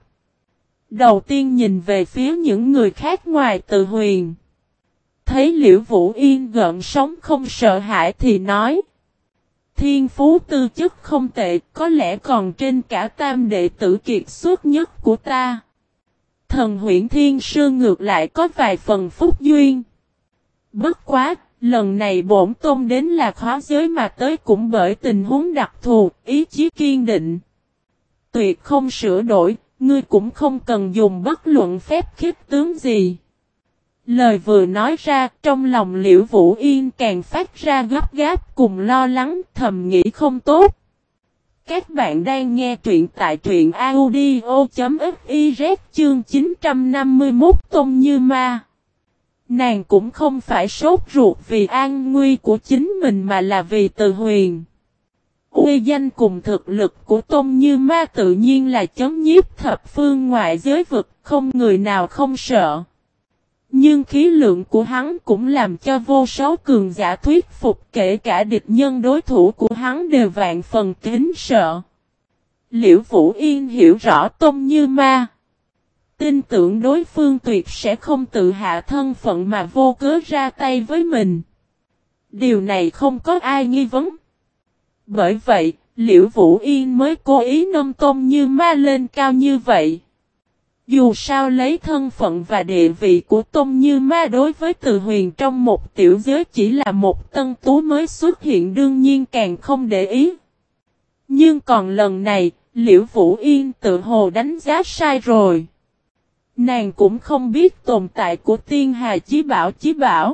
Đầu tiên nhìn về phía những người khác ngoài Từ Huyền. Thấy Liễu Vũ Yên gợn sóng không sợ hãi thì nói. Thiên phú tư chất không tệ, có lẽ còn trên cả tam đệ tử kiệt xuất nhất của ta. Thần Huyễn Thiên Sư ngược lại có vài phần phúc duyên. Bất quá, lần này bổn tôn đến là khóa giới mà tới cũng bởi tình huống đặc thù, ý chí kiên định. Tuyệt không sửa đổi, ngươi cũng không cần dùng bất luận phép khiếp tướng gì. Lời vừa nói ra, trong lòng Liễu Vũ Yên càng phát ra gấp gáp cùng lo lắng, thầm nghĩ không tốt. Các bạn đang nghe truyện tại truyện audio chấm fiz chương chín trăm năm mươi mốt Tôn Như Ma. Nàng cũng không phải sốt ruột vì an nguy của chính mình mà là vì Từ Huyền. Uy danh cùng thực lực của Tôn Như Ma tự nhiên là chấn nhiếp thập phương ngoại giới vực, không người nào không sợ. Nhưng khí lượng của hắn cũng làm cho vô số cường giả thuyết phục, kể cả địch nhân đối thủ của hắn đều vạn phần kính sợ. Liễu Vũ Yên hiểu rõ Tôn Như Ma. Tin tưởng đối phương tuyệt sẽ không tự hạ thân phận mà vô cớ ra tay với mình. Điều này không có ai nghi vấn. Bởi vậy, Liễu Vũ Yên mới cố ý nâng Tôn Như Ma lên cao như vậy. Dù sao lấy thân phận và địa vị của Tôn Như Ma đối với Từ Huyền trong một tiểu giới chỉ là một tân tú mới xuất hiện đương nhiên càng không để ý. Nhưng còn lần này, Liễu Vũ Yên tự hồ đánh giá sai rồi. Nàng cũng không biết tồn tại của Tiên Hà Chí Bảo Chí Bảo.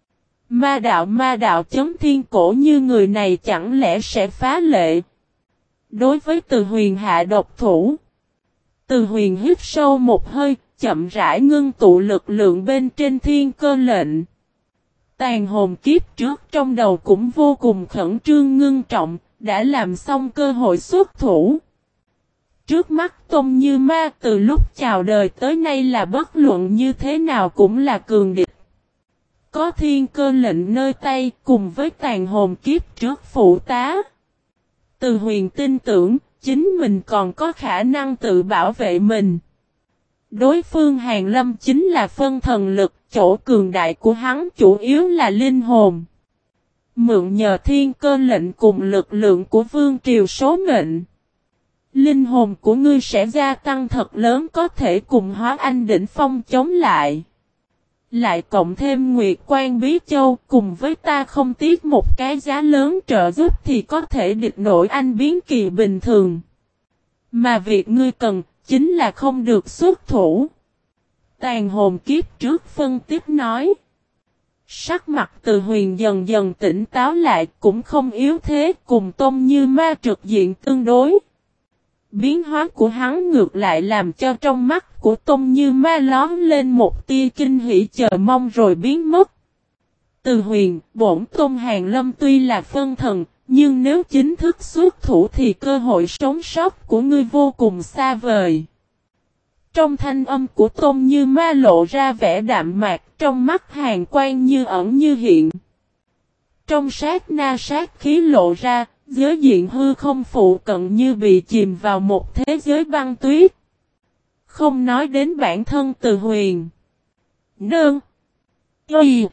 Ma đạo ma đạo chấn thiên cổ như người này chẳng lẽ sẽ phá lệ. Đối với Từ Huyền hạ độc thủ. Từ Huyền hít sâu một hơi, chậm rãi ngưng tụ lực lượng bên trên thiên cơ lệnh. Tàn hồn kiếp trước trong đầu cũng vô cùng khẩn trương ngưng trọng, đã làm xong cơ hội xuất thủ. Trước mắt Tôn Như Ma từ lúc chào đời tới nay là bất luận như thế nào cũng là cường địch. Có thiên cơ lệnh nơi tay cùng với tàn hồn kiếp trước phụ tá. Từ Huyền tin tưởng chính mình còn có khả năng tự bảo vệ mình. Đối phương Hàn Lâm chính là phân thần lực, chỗ cường đại của hắn chủ yếu là linh hồn. Mượn nhờ thiên cơ lệnh cùng lực lượng của vương triều số mệnh. Linh hồn của ngươi sẽ gia tăng thật lớn có thể cùng Hóa Anh đỉnh phong chống lại. Lại cộng thêm Nguyệt Quan Bí Châu cùng với ta không tiếc một cái giá lớn trợ giúp thì có thể địch nổi anh biến kỳ bình thường. Mà việc ngươi cần chính là không được xuất thủ. Tàn hồn kiếp trước phân tích nói. Sắc mặt Từ Huyền dần dần tỉnh táo lại cũng không yếu thế cùng Tôn Như Ma trực diện tương đối. Biến hóa của hắn ngược lại làm cho trong mắt của Tôn Như Ma lóm lên một tia kinh hỉ chờ mong rồi biến mất. Từ Huyền, bổn Tôn Hàn Lâm tuy là phân thần, nhưng nếu chính thức xuất thủ thì cơ hội sống sót của ngươi vô cùng xa vời. Trong thanh âm của Tôn Như Ma lộ ra vẻ đạm mạc, trong mắt hàn quang như ẩn như hiện. Trong sát na sát khí lộ ra, giới diện hư không phụ cận như bị chìm vào một thế giới băng tuyết. Không nói đến bản thân Từ Huyền. Nương. Y.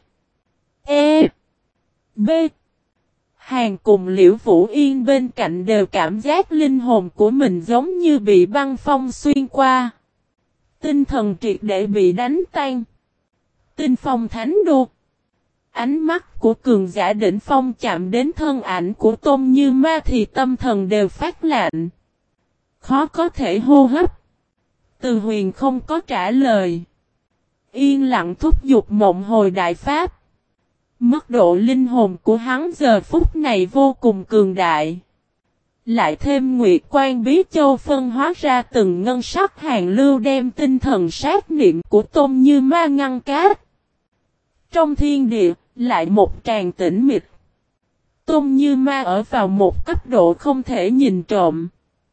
E. B. Hàn cùng Liễu Vũ Yên bên cạnh đều cảm giác linh hồn của mình giống như bị băng phong xuyên qua. Tinh thần triệt để bị đánh tan. Tinh phong thánh đô. Ánh mắt của cường giả đỉnh phong chạm đến thân ảnh của Tôn Như Ma thì tâm thần đều phát lạnh. Khó có thể hô hấp. Từ Huyền không có trả lời. Yên lặng thúc giục mộng hồi đại pháp. Mức độ linh hồn của hắn giờ phút này vô cùng cường đại. Lại thêm Nguyệt Quan Bí Châu phân hóa ra từng ngân sắc hàn lưu đem tinh thần sát niệm của Tôn Như Ma ngăn cát. Trong thiên địa, lại một tràng tĩnh mịch. Tôn Như Ma ở vào một cấp độ không thể nhìn trộm.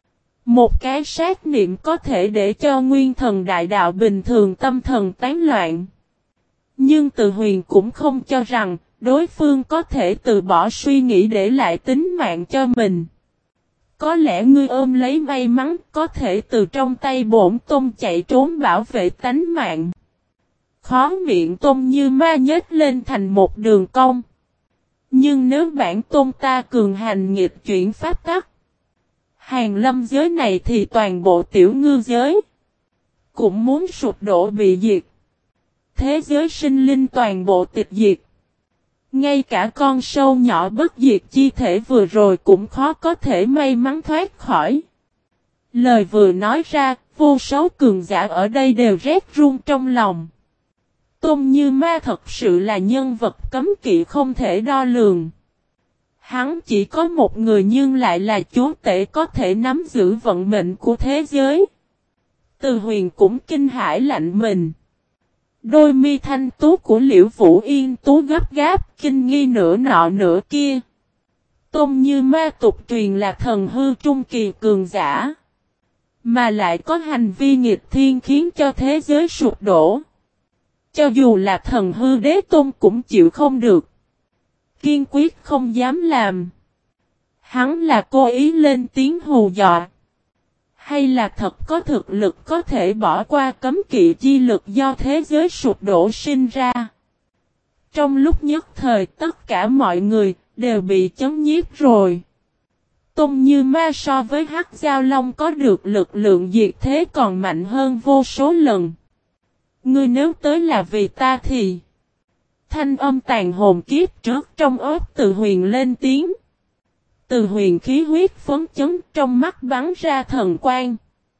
Một cái sát niệm có thể để cho nguyên thần đại đạo bình thường tâm thần tán loạn. Nhưng Từ Huyền cũng không cho rằng đối phương có thể từ bỏ suy nghĩ để lại tính mạng cho mình. Có lẽ ngươi ôm lấy may mắn có thể từ trong tay bổn Tôn chạy trốn bảo vệ tánh mạng. Khó miệng Tôn Như Ma nhếch lên thành một đường cong. Nhưng nếu bản Tôn ta cường hành nghịch chuyển pháp tắc. Hàn lâm giới này thì toàn bộ tiểu ngư giới. Cũng muốn sụp đổ bị diệt. Thế giới sinh linh toàn bộ tịch diệt. Ngay cả con sâu nhỏ bất diệt chi thể vừa rồi cũng khó có thể may mắn thoát khỏi. Lời vừa nói ra, vô số cường giả ở đây đều rét run trong lòng. Tôn Như Ma thật sự là nhân vật cấm kỵ không thể đo lường. Hắn chỉ có một người nhưng lại là chúa tể có thể nắm giữ vận mệnh của thế giới. Từ Huyền cũng kinh hãi lạnh mình. Đôi mi thanh tú của Liễu Vũ Yên tú gấp gáp, kinh nghi nửa nọ nửa kia. Tôn Như Ma tục truyền là thần hư trung kỳ cường giả. Mà lại có hành vi nghịch thiên khiến cho thế giới sụp đổ. Cho dù là thần hư đế tôn cũng chịu không được. Kiên quyết không dám làm. Hắn là cố ý lên tiếng hù dọa. Hay là thật có thực lực có thể bỏ qua cấm kỵ chi lực do thế giới sụp đổ sinh ra. Trong lúc nhất thời tất cả mọi người đều bị chấn nhiếp rồi. Tôn Như Ma so với Hắc Giao Long có được lực lượng diệt thế còn mạnh hơn vô số lần. Ngươi nếu tới là vì ta thì... Thanh âm tàn hồn kiếp trước trong ớt Từ Huyền lên tiếng. Từ Huyền khí huyết phấn chấn trong mắt bắn ra thần quang.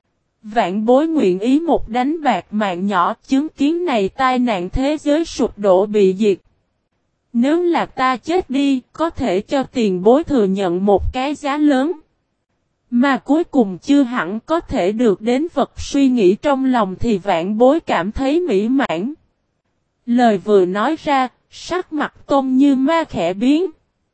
Vạn bối nguyện ý một đánh bạc mạng nhỏ chứng kiến này tai nạn thế giới sụp đổ bị diệt. Nếu là ta chết đi, có thể cho tiền bối thừa nhận một cái giá lớn. Mà cuối cùng chưa hẳn có thể được đến vật suy nghĩ trong lòng thì vạn bối cảm thấy mỹ mãn. Lời vừa nói ra, sắc mặt Tôn Như Ma khẽ biến.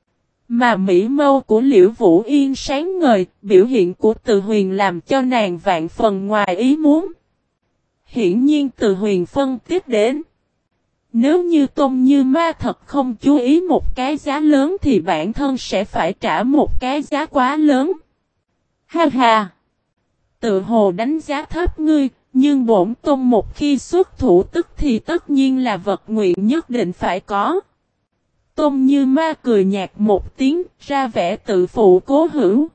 Mà mỹ mâu của Liễu Vũ Yên sáng ngời, biểu hiện của Từ Huyền làm cho nàng vạn phần ngoài ý muốn. Hiển nhiên Từ Huyền phân tích đến. Nếu như Tôn Như Ma thật không chú ý một cái giá lớn thì bản thân sẽ phải trả một cái giá quá lớn. Ha ha! Tự hồ đánh giá thấp ngươi, nhưng bổn tôn một khi xuất thủ tức thì tất nhiên là vật nguyện nhất định phải có. Tôn Như Ma cười nhạt một tiếng, ra vẻ tự phụ cố hữu.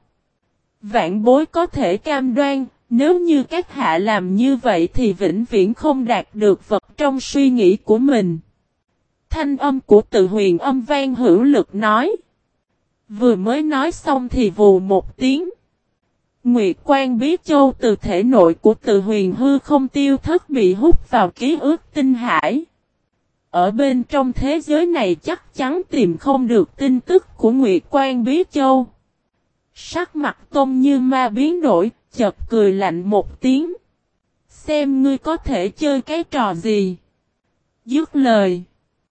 Vạn bối có thể cam đoan, nếu như các hạ làm như vậy thì vĩnh viễn không đạt được vật trong suy nghĩ của mình. Thanh âm của Từ Huyền âm vang hữu lực nói. Vừa mới nói xong thì vù một tiếng. Nguyệt Quan Bí Châu từ thể nội của Từ Huyền hư không tiêu thất bị hút vào ký ức tinh hải. Ở bên trong thế giới này chắc chắn tìm không được tin tức của Nguyệt Quan Bí Châu. Sắc mặt Tôn Như Ma biến đổi, chợt cười lạnh một tiếng. Xem ngươi có thể chơi cái trò gì. Dứt lời.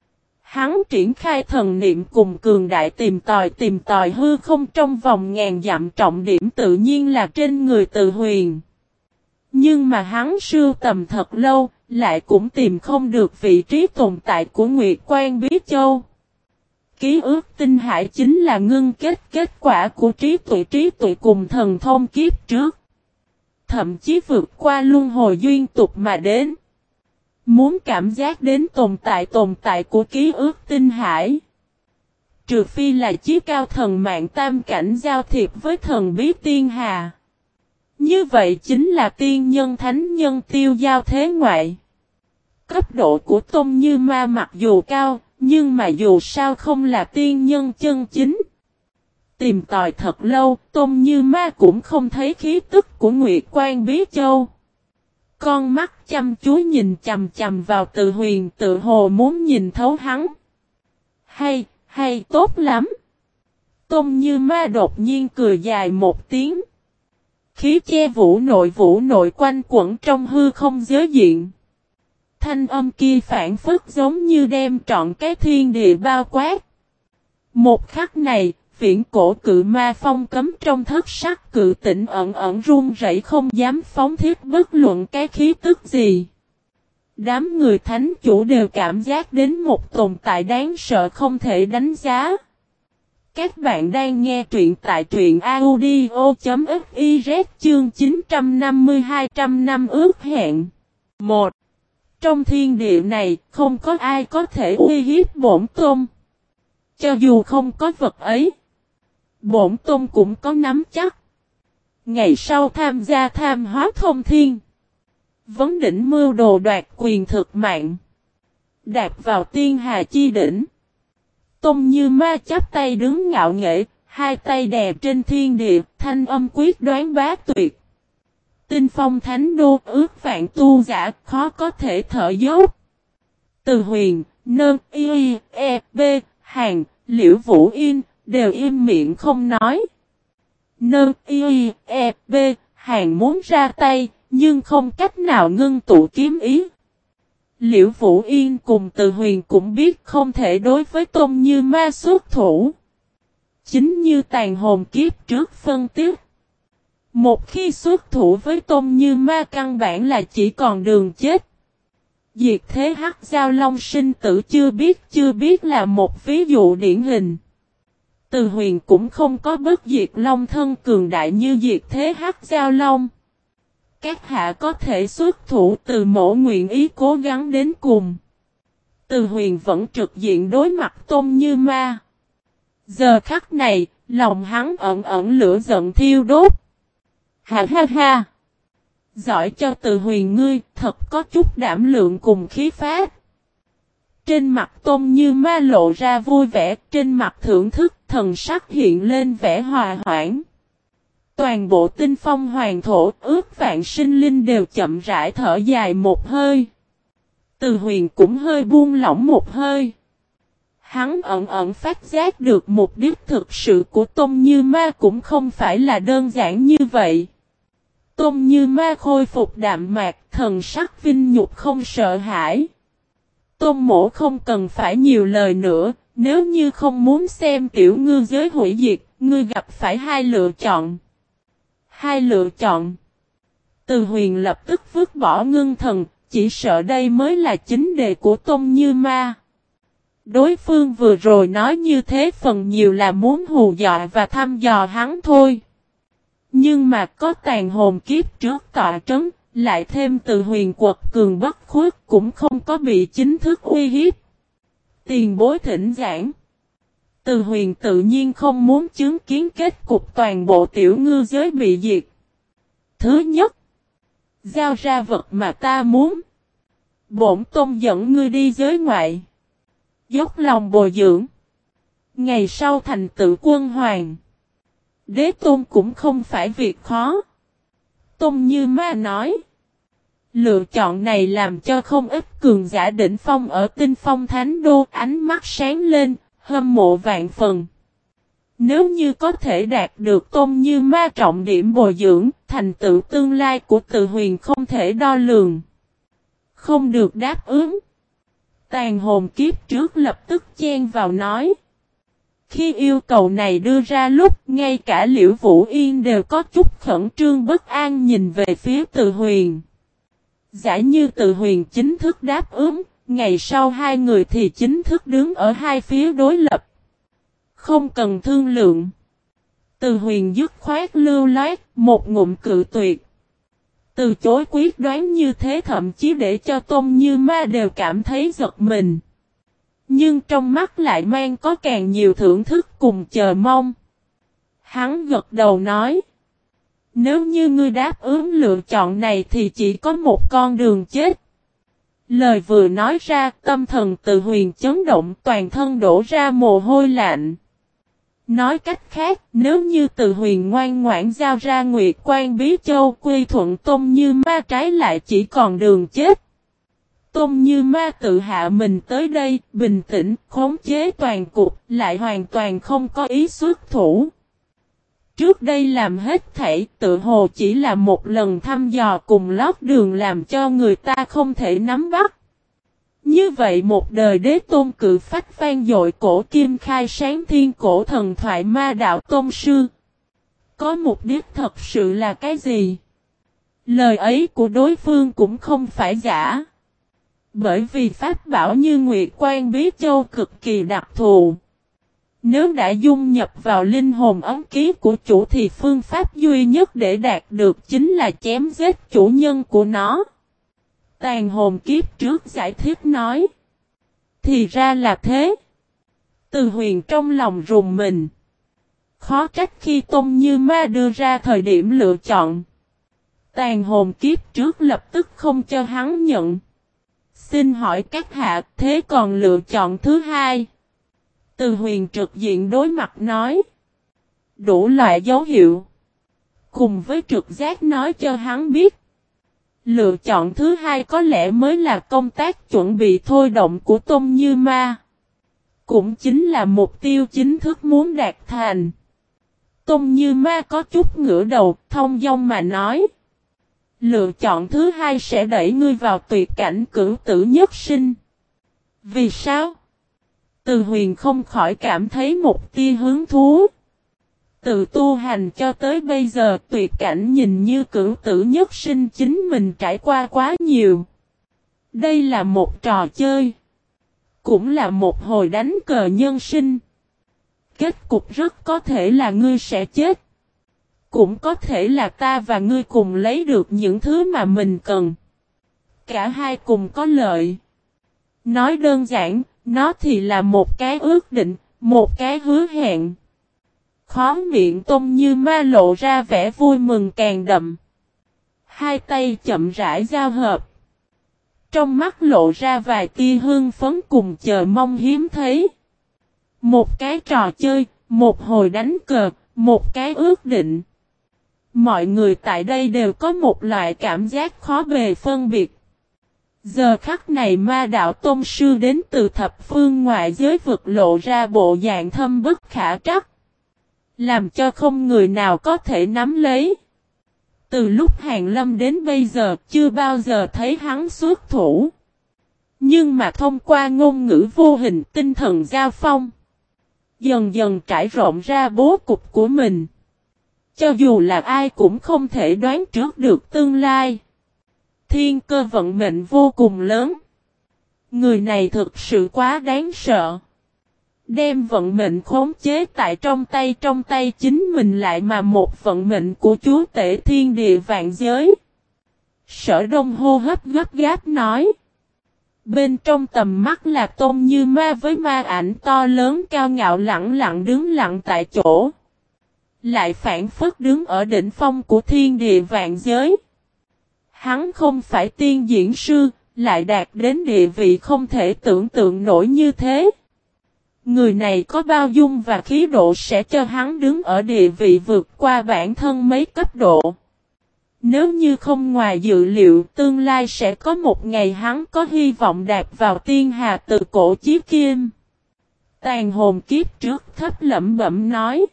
Hắn triển khai thần niệm cùng cường đại tìm tòi tìm tòi hư không trong vòng ngàn dặm, trọng điểm tự nhiên là trên người Từ Huyền. Nhưng mà hắn sưu tầm thật lâu, lại cũng tìm không được vị trí tồn tại của Nguyệt Quan Bí Châu. Ký ức tinh hải chính là ngưng kết kết quả của trí tuệ trí tuệ cùng thần thông kiếp trước. Thậm chí vượt qua luân hồi duyên tục mà đến. Muốn cảm giác đến tồn tại tồn tại của ký ức tinh hải. Trừ phi là chí cao thần mạng tam cảnh giao thiệp với thần bí tiên hà. Như vậy chính là tiên nhân thánh nhân tiêu giao thế ngoại. Cấp độ của Tôn Như Ma mặc dù cao, nhưng mà dù sao không là tiên nhân chân chính. Tìm tòi thật lâu, Tôn Như Ma cũng không thấy khí tức của Nguyệt Quan Bí Châu. Con mắt chăm chú nhìn chầm chầm vào Từ Huyền, tự hồ muốn nhìn thấu hắn. Hay, hay tốt lắm. Tôn Như Ma đột nhiên cười dài một tiếng. Khí che vũ nội vũ nội quanh quẩn trong hư không giới diện. Thanh âm kia phản phất giống như đem trọn cái thiên địa bao quát. Một khắc này, viễn cổ cự ma phong cấm trong thất sắc cự tĩnh ẩn ẩn run rẩy không dám phóng thiết bất luận cái khí tức gì. Đám người thánh chủ đều cảm giác đến một tồn tại đáng sợ không thể đánh giá. Các bạn đang nghe truyện tại truyện audio.fiz chương chín trăm năm mươi hai trăm năm ước hẹn. một. Trong thiên địa này không có ai có thể uy hiếp bổn tôn. Cho dù không có vật ấy, bổn tôn cũng có nắm chắc. Ngày sau tham gia tham hóa thông thiên. Vấn đỉnh mưu đồ đoạt quyền thực mạng. Đạp vào tiên hà chi đỉnh. Tôn Như Ma chắp tay đứng ngạo nghễ, hai tay đè trên thiên địa, thanh âm quyết đoán bá tuyệt. Tinh phong thánh đô ước vạn tu giả khó có thể thở dốc. Từ Huyền, Nơn, Y, E, B, Hàn, Liễu Vũ Yên đều im miệng không nói. Nơn, Y, E, B, Hàn muốn ra tay, nhưng không cách nào ngưng tụ kiếm ý. Liễu Vũ Yên cùng Từ Huyền cũng biết không thể đối với Tôn Như Ma xuất thủ. Chính như tàn hồn kiếp trước phân tích. Một khi xuất thủ với Tôn Như Ma căn bản là chỉ còn đường chết. Diệt thế Hắc Giao Long sinh tử chưa biết chưa biết là một ví dụ điển hình. Từ Huyền cũng không có bất diệt long thân cường đại như diệt thế Hắc Giao Long. Các hạ có thể xuất thủ, Từ mỗ nguyện ý cố gắng đến cùng. Từ Huyền vẫn trực diện đối mặt Tôn Như Ma. Giờ khắc này, lòng hắn ẩn ẩn lửa giận thiêu đốt. Ha ha ha! Giỏi cho Từ Huyền ngươi, thật có chút đảm lượng cùng khí phát. Trên mặt Tôn Như Ma lộ ra vui vẻ, trên mặt thưởng thức, thần sắc hiện lên vẻ hòa hoãn. Toàn bộ Tinh Phong Hoàng thổ, ước vạn sinh linh đều chậm rãi thở dài một hơi. Từ Huyền cũng hơi buông lỏng một hơi. Hắn ẩn ẩn phát giác được mục đích thực sự của Tôn Như Ma cũng không phải là đơn giản như vậy. Tôn Như Ma khôi phục đạm mạc, thần sắc vinh nhục không sợ hãi. Tôn mổ không cần phải nhiều lời nữa, nếu như không muốn xem tiểu ngư giới hủy diệt, ngươi gặp phải hai lựa chọn. Hai lựa chọn. Từ Huyền lập tức vứt bỏ ngưng thần, chỉ sợ đây mới là chính đề của Tôn Như Ma. Đối phương vừa rồi nói như thế phần nhiều là muốn hù dọa và thăm dò hắn thôi. Nhưng mà có tàn hồn kiếp trước tọa trấn, lại thêm Từ Huyền quật cường bất khuất cũng không có bị chính thức uy hiếp. Tiền bối thỉnh giảng. Từ Huyền tự nhiên không muốn chứng kiến kết cục toàn bộ tiểu ngư giới bị diệt. Thứ nhất, giao ra vật mà ta muốn. Bổn tôn dẫn ngươi đi giới ngoại. Dốc lòng bồi dưỡng. Ngày sau thành tựu quân hoàng. Đế tôn cũng không phải việc khó. Tôn Như Ma nói. Lựa chọn này làm cho không ít cường giả đỉnh phong ở Tinh Phong Thánh Đô ánh mắt sáng lên, hâm mộ vạn phần. Nếu như có thể đạt được Tôn Như Ma trọng điểm bồi dưỡng, thành tựu tương lai của Từ Huyền không thể đo lường. Không được đáp ứng. Tàn hồn kiếp trước lập tức chen vào nói. Khi yêu cầu này đưa ra lúc, ngay cả Liễu Vũ Yên đều có chút khẩn trương bất an nhìn về phía Từ Huyền. Giả như Từ Huyền chính thức đáp ứng, ngày sau hai người thì chính thức đứng ở hai phía đối lập. Không cần thương lượng. Từ Huyền dứt khoát lưu loát, một ngụm cự tuyệt. Từ chối quyết đoán như thế thậm chí để cho Tôn Như Ma đều cảm thấy giật mình. Nhưng trong mắt lại mang có càng nhiều thưởng thức cùng chờ mong. Hắn gật đầu nói. Nếu như ngươi đáp ứng lựa chọn này thì chỉ có một con đường chết. Lời vừa nói ra, tâm thần Từ Huyền chấn động, toàn thân đổ ra mồ hôi lạnh. Nói cách khác, nếu như Từ Huyền ngoan ngoãn giao ra Nguyệt Quan Bí Châu quy thuận Tôn Như Ma trái lại chỉ còn đường chết. Tôn Như Ma tự hạ mình tới đây, bình tĩnh, khống chế toàn cục, lại hoàn toàn không có ý xuất thủ. Trước đây làm hết thảy, tự hồ chỉ là một lần thăm dò cùng lót đường làm cho người ta không thể nắm bắt. Như vậy một đời đế tôn cự phách vang dội cổ kim khai sáng thiên cổ thần thoại ma đạo tôn sư. Có mục đích thật sự là cái gì? Lời ấy của đối phương cũng không phải giả. Bởi vì pháp bảo như Nguyệt Quan Bí Châu cực kỳ đặc thù. Nếu đã dung nhập vào linh hồn ấm ký của chủ thì phương pháp duy nhất để đạt được chính là chém giết chủ nhân của nó. Tàn hồn kiếp trước giải thích nói. Thì ra là thế. Từ Huyền trong lòng rùng mình. Khó trách khi Tôn Như Ma đưa ra thời điểm lựa chọn. Tàn hồn kiếp trước lập tức không cho hắn nhận. Xin hỏi các hạ, thế còn lựa chọn thứ hai? Từ Huyền trực diện đối mặt nói. Đủ loại dấu hiệu. Cùng với trực giác nói cho hắn biết. Lựa chọn thứ hai có lẽ mới là công tác chuẩn bị thôi động của Tôn Như Ma. Cũng chính là mục tiêu chính thức muốn đạt thành. Tôn Như Ma có chút ngửa đầu, thông dong mà nói. Lựa chọn thứ hai sẽ đẩy ngươi vào tuyệt cảnh cửu tử nhất sinh. Vì sao? Từ Huyền không khỏi cảm thấy một tia hứng thú. Từ tu hành cho tới bây giờ tuyệt cảnh nhìn như cửu tử nhất sinh chính mình trải qua quá nhiều. Đây là một trò chơi. Cũng là một hồi đánh cờ nhân sinh. Kết cục rất có thể là ngươi sẽ chết. Cũng có thể là ta và ngươi cùng lấy được những thứ mà mình cần. Cả hai cùng có lợi. Nói đơn giản, nó thì là một cái ước định, Một cái hứa hẹn. Khóe miệng Tôn Như Ma lộ ra vẻ vui mừng càng đậm. Hai tay chậm rãi giao hợp. Trong mắt lộ ra vài tia hương phấn cùng chờ mong hiếm thấy. Một cái trò chơi, một hồi đánh cờ, một cái ước định. Mọi người tại đây đều có một loại cảm giác khó bề phân biệt. Giờ khắc này Ma đạo tôn sư đến từ thập phương ngoại giới vực lộ ra bộ dạng thâm bất khả trắc. Làm cho không người nào có thể nắm lấy. Từ lúc Hàn Lâm đến bây giờ chưa bao giờ thấy hắn xuất thủ. Nhưng mà thông qua ngôn ngữ vô hình tinh thần giao phong. Dần dần trải rộng ra bố cục của mình. Cho dù là ai cũng không thể đoán trước được tương lai. Thiên cơ vận mệnh vô cùng lớn. Người này thực sự quá đáng sợ. Đem vận mệnh khống chế tại trong tay trong tay chính mình lại mà một vận mệnh của chúa tể thiên địa vạn giới. Sở Đông hô hấp gấp gáp nói. Bên trong tầm mắt là Tôn Như Ma với ma ảnh to lớn cao ngạo lặng lặng đứng lặng tại chỗ. Lại phản phất đứng ở đỉnh phong của thiên địa vạn giới. Hắn không phải tiên diễn sư, lại đạt đến địa vị không thể tưởng tượng nổi như thế. Người này có bao dung và khí độ sẽ cho hắn đứng ở địa vị vượt qua bản thân mấy cấp độ. Nếu như không ngoài dự liệu tương lai sẽ có một ngày hắn có hy vọng đạt vào tiên hà từ cổ chí kim. Tàn hồn kiếp trước thấp lẩm bẩm nói.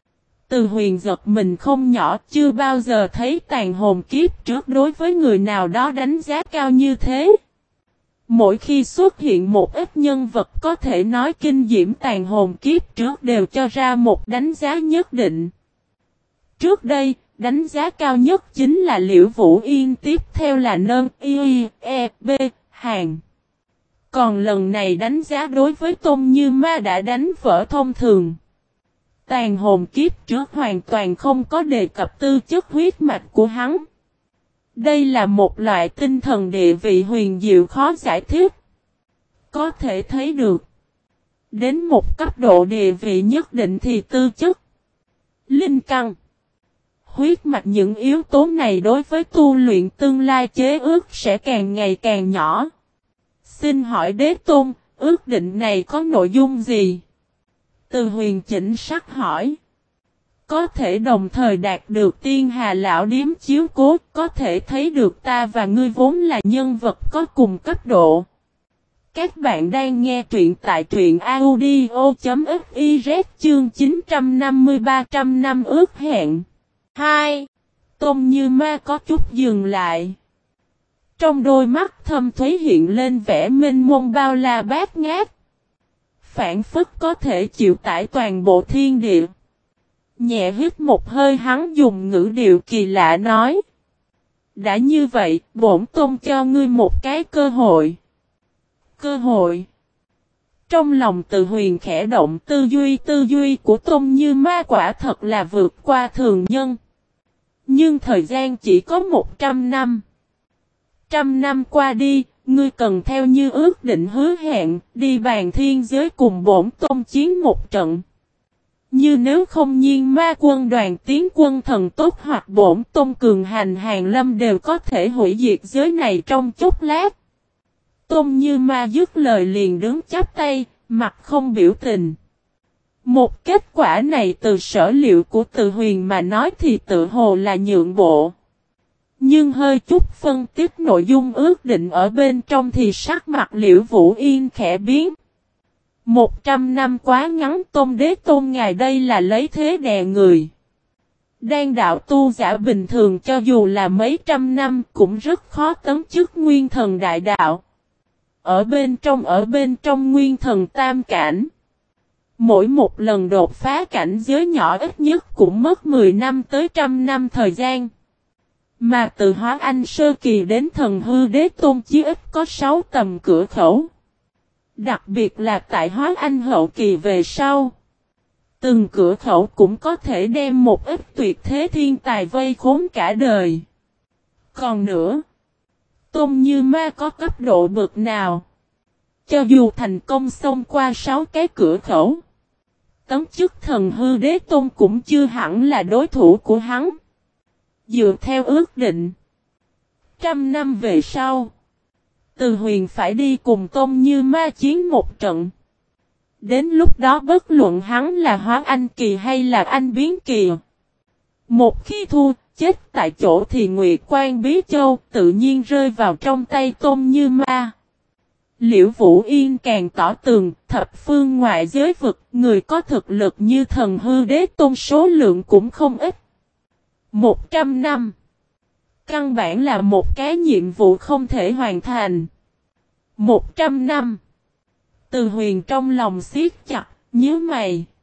Từ Huyền giật mình không nhỏ chưa bao giờ thấy tàn hồn kiếp trước đối với người nào đó đánh giá cao như thế. Mỗi khi xuất hiện một ít nhân vật có thể nói kinh diễm tàn hồn kiếp trước đều cho ra một đánh giá nhất định. Trước đây, đánh giá cao nhất chính là Liễu Vũ Yên, tiếp theo là Nơn Y E B Hàn. Còn lần này đánh giá đối với Tôn Như Ma đã đánh vỡ thông thường. Tàn hồn kiếp trước hoàn toàn không có đề cập tư chất huyết mạch của hắn. Đây là một loại tinh thần địa vị huyền diệu khó giải thích. Có thể thấy được. Đến một cấp độ địa vị nhất định thì tư chất, linh căn, huyết mạch những yếu tố này đối với tu luyện tương lai chế ước sẽ càng ngày càng nhỏ. Xin hỏi Đế Tôn, ước định này có nội dung gì? Từ Huyền chỉnh sắc hỏi. Có thể đồng thời đạt được tiên hà lão điếm chiếu cố, có thể thấy được ta và ngươi vốn là nhân vật có cùng cấp độ. Các bạn đang nghe truyện tại truyện audio.fiz chương chín trăm năm mươi ba trăm năm ước hẹn. hai. Tôn Như Ma có chút dừng lại. Trong đôi mắt thâm thúy hiện lên vẻ mênh mông bao la bát ngát. Phản phất có thể chịu tải toàn bộ thiên địa. Nhẹ hít một hơi hắn dùng ngữ điệu kỳ lạ nói. Đã như vậy, bổn tôn cho ngươi một cái cơ hội. Cơ hội. Trong lòng Từ Huyền khẽ động tư duy tư duy của Tôn Như Ma quả thật là vượt qua thường nhân. Nhưng thời gian chỉ có một trăm năm. Trăm năm qua đi, ngươi cần theo như ước định hứa hẹn, đi bàn thiên giới cùng bổn tôn chiến một trận. Như nếu không nhiên ma quân đoàn tiến quân thần tốt hoặc bổn tôn cường hành Hàn Lâm đều có thể hủy diệt giới này trong chốc lát. Tôn Như Ma dứt lời liền đứng chắp tay, mặt không biểu tình. Một kết quả này từ sở liệu của Từ Huyền mà nói thì tự hồ là nhượng bộ. Nhưng hơi chút phân tích nội dung ước định ở bên trong thì sắc mặt Liễu Vũ Yên khẽ biến. Một trăm năm quá ngắn, Tôn Đế Tôn ngài đây là lấy thế đè người. Đan đạo tu giả bình thường cho dù là mấy trăm năm cũng rất khó tấn chức nguyên thần đại đạo. Ở bên trong ở bên trong nguyên thần tam cảnh. Mỗi một lần đột phá cảnh giới nhỏ ít nhất cũng mất mười năm tới trăm năm thời gian. Mà từ hóa anh sơ kỳ đến thần hư đế tôn chí ít có sáu tầm cửa khẩu. Đặc biệt là tại hóa anh hậu kỳ về sau. Từng cửa khẩu cũng có thể đem một ít tuyệt thế thiên tài vây khốn cả đời. Còn nữa, Tôn Như Ma có cấp độ bậc nào? Cho dù thành công xông qua sáu cái cửa khẩu, tấn chức thần hư đế tôn cũng chưa hẳn là đối thủ của hắn. Dựa theo ước định, trăm năm về sau, Từ Huyền phải đi cùng Tôn Như Ma chiến một trận. Đến lúc đó bất luận hắn là hóa anh kỳ hay là anh biến kỳ, một khi thua, chết tại chỗ thì Nguyệt Quan Bí Châu tự nhiên rơi vào trong tay Tôn Như Ma. Liễu Vũ Yên càng tỏ tường, thập phương ngoại giới vực, người có thực lực như thần hư đế tôn số lượng cũng không ít. Một trăm năm. Căn bản là một cái nhiệm vụ không thể hoàn thành. Một trăm năm. Từ Huyền trong lòng siết chặt, nhớ mày.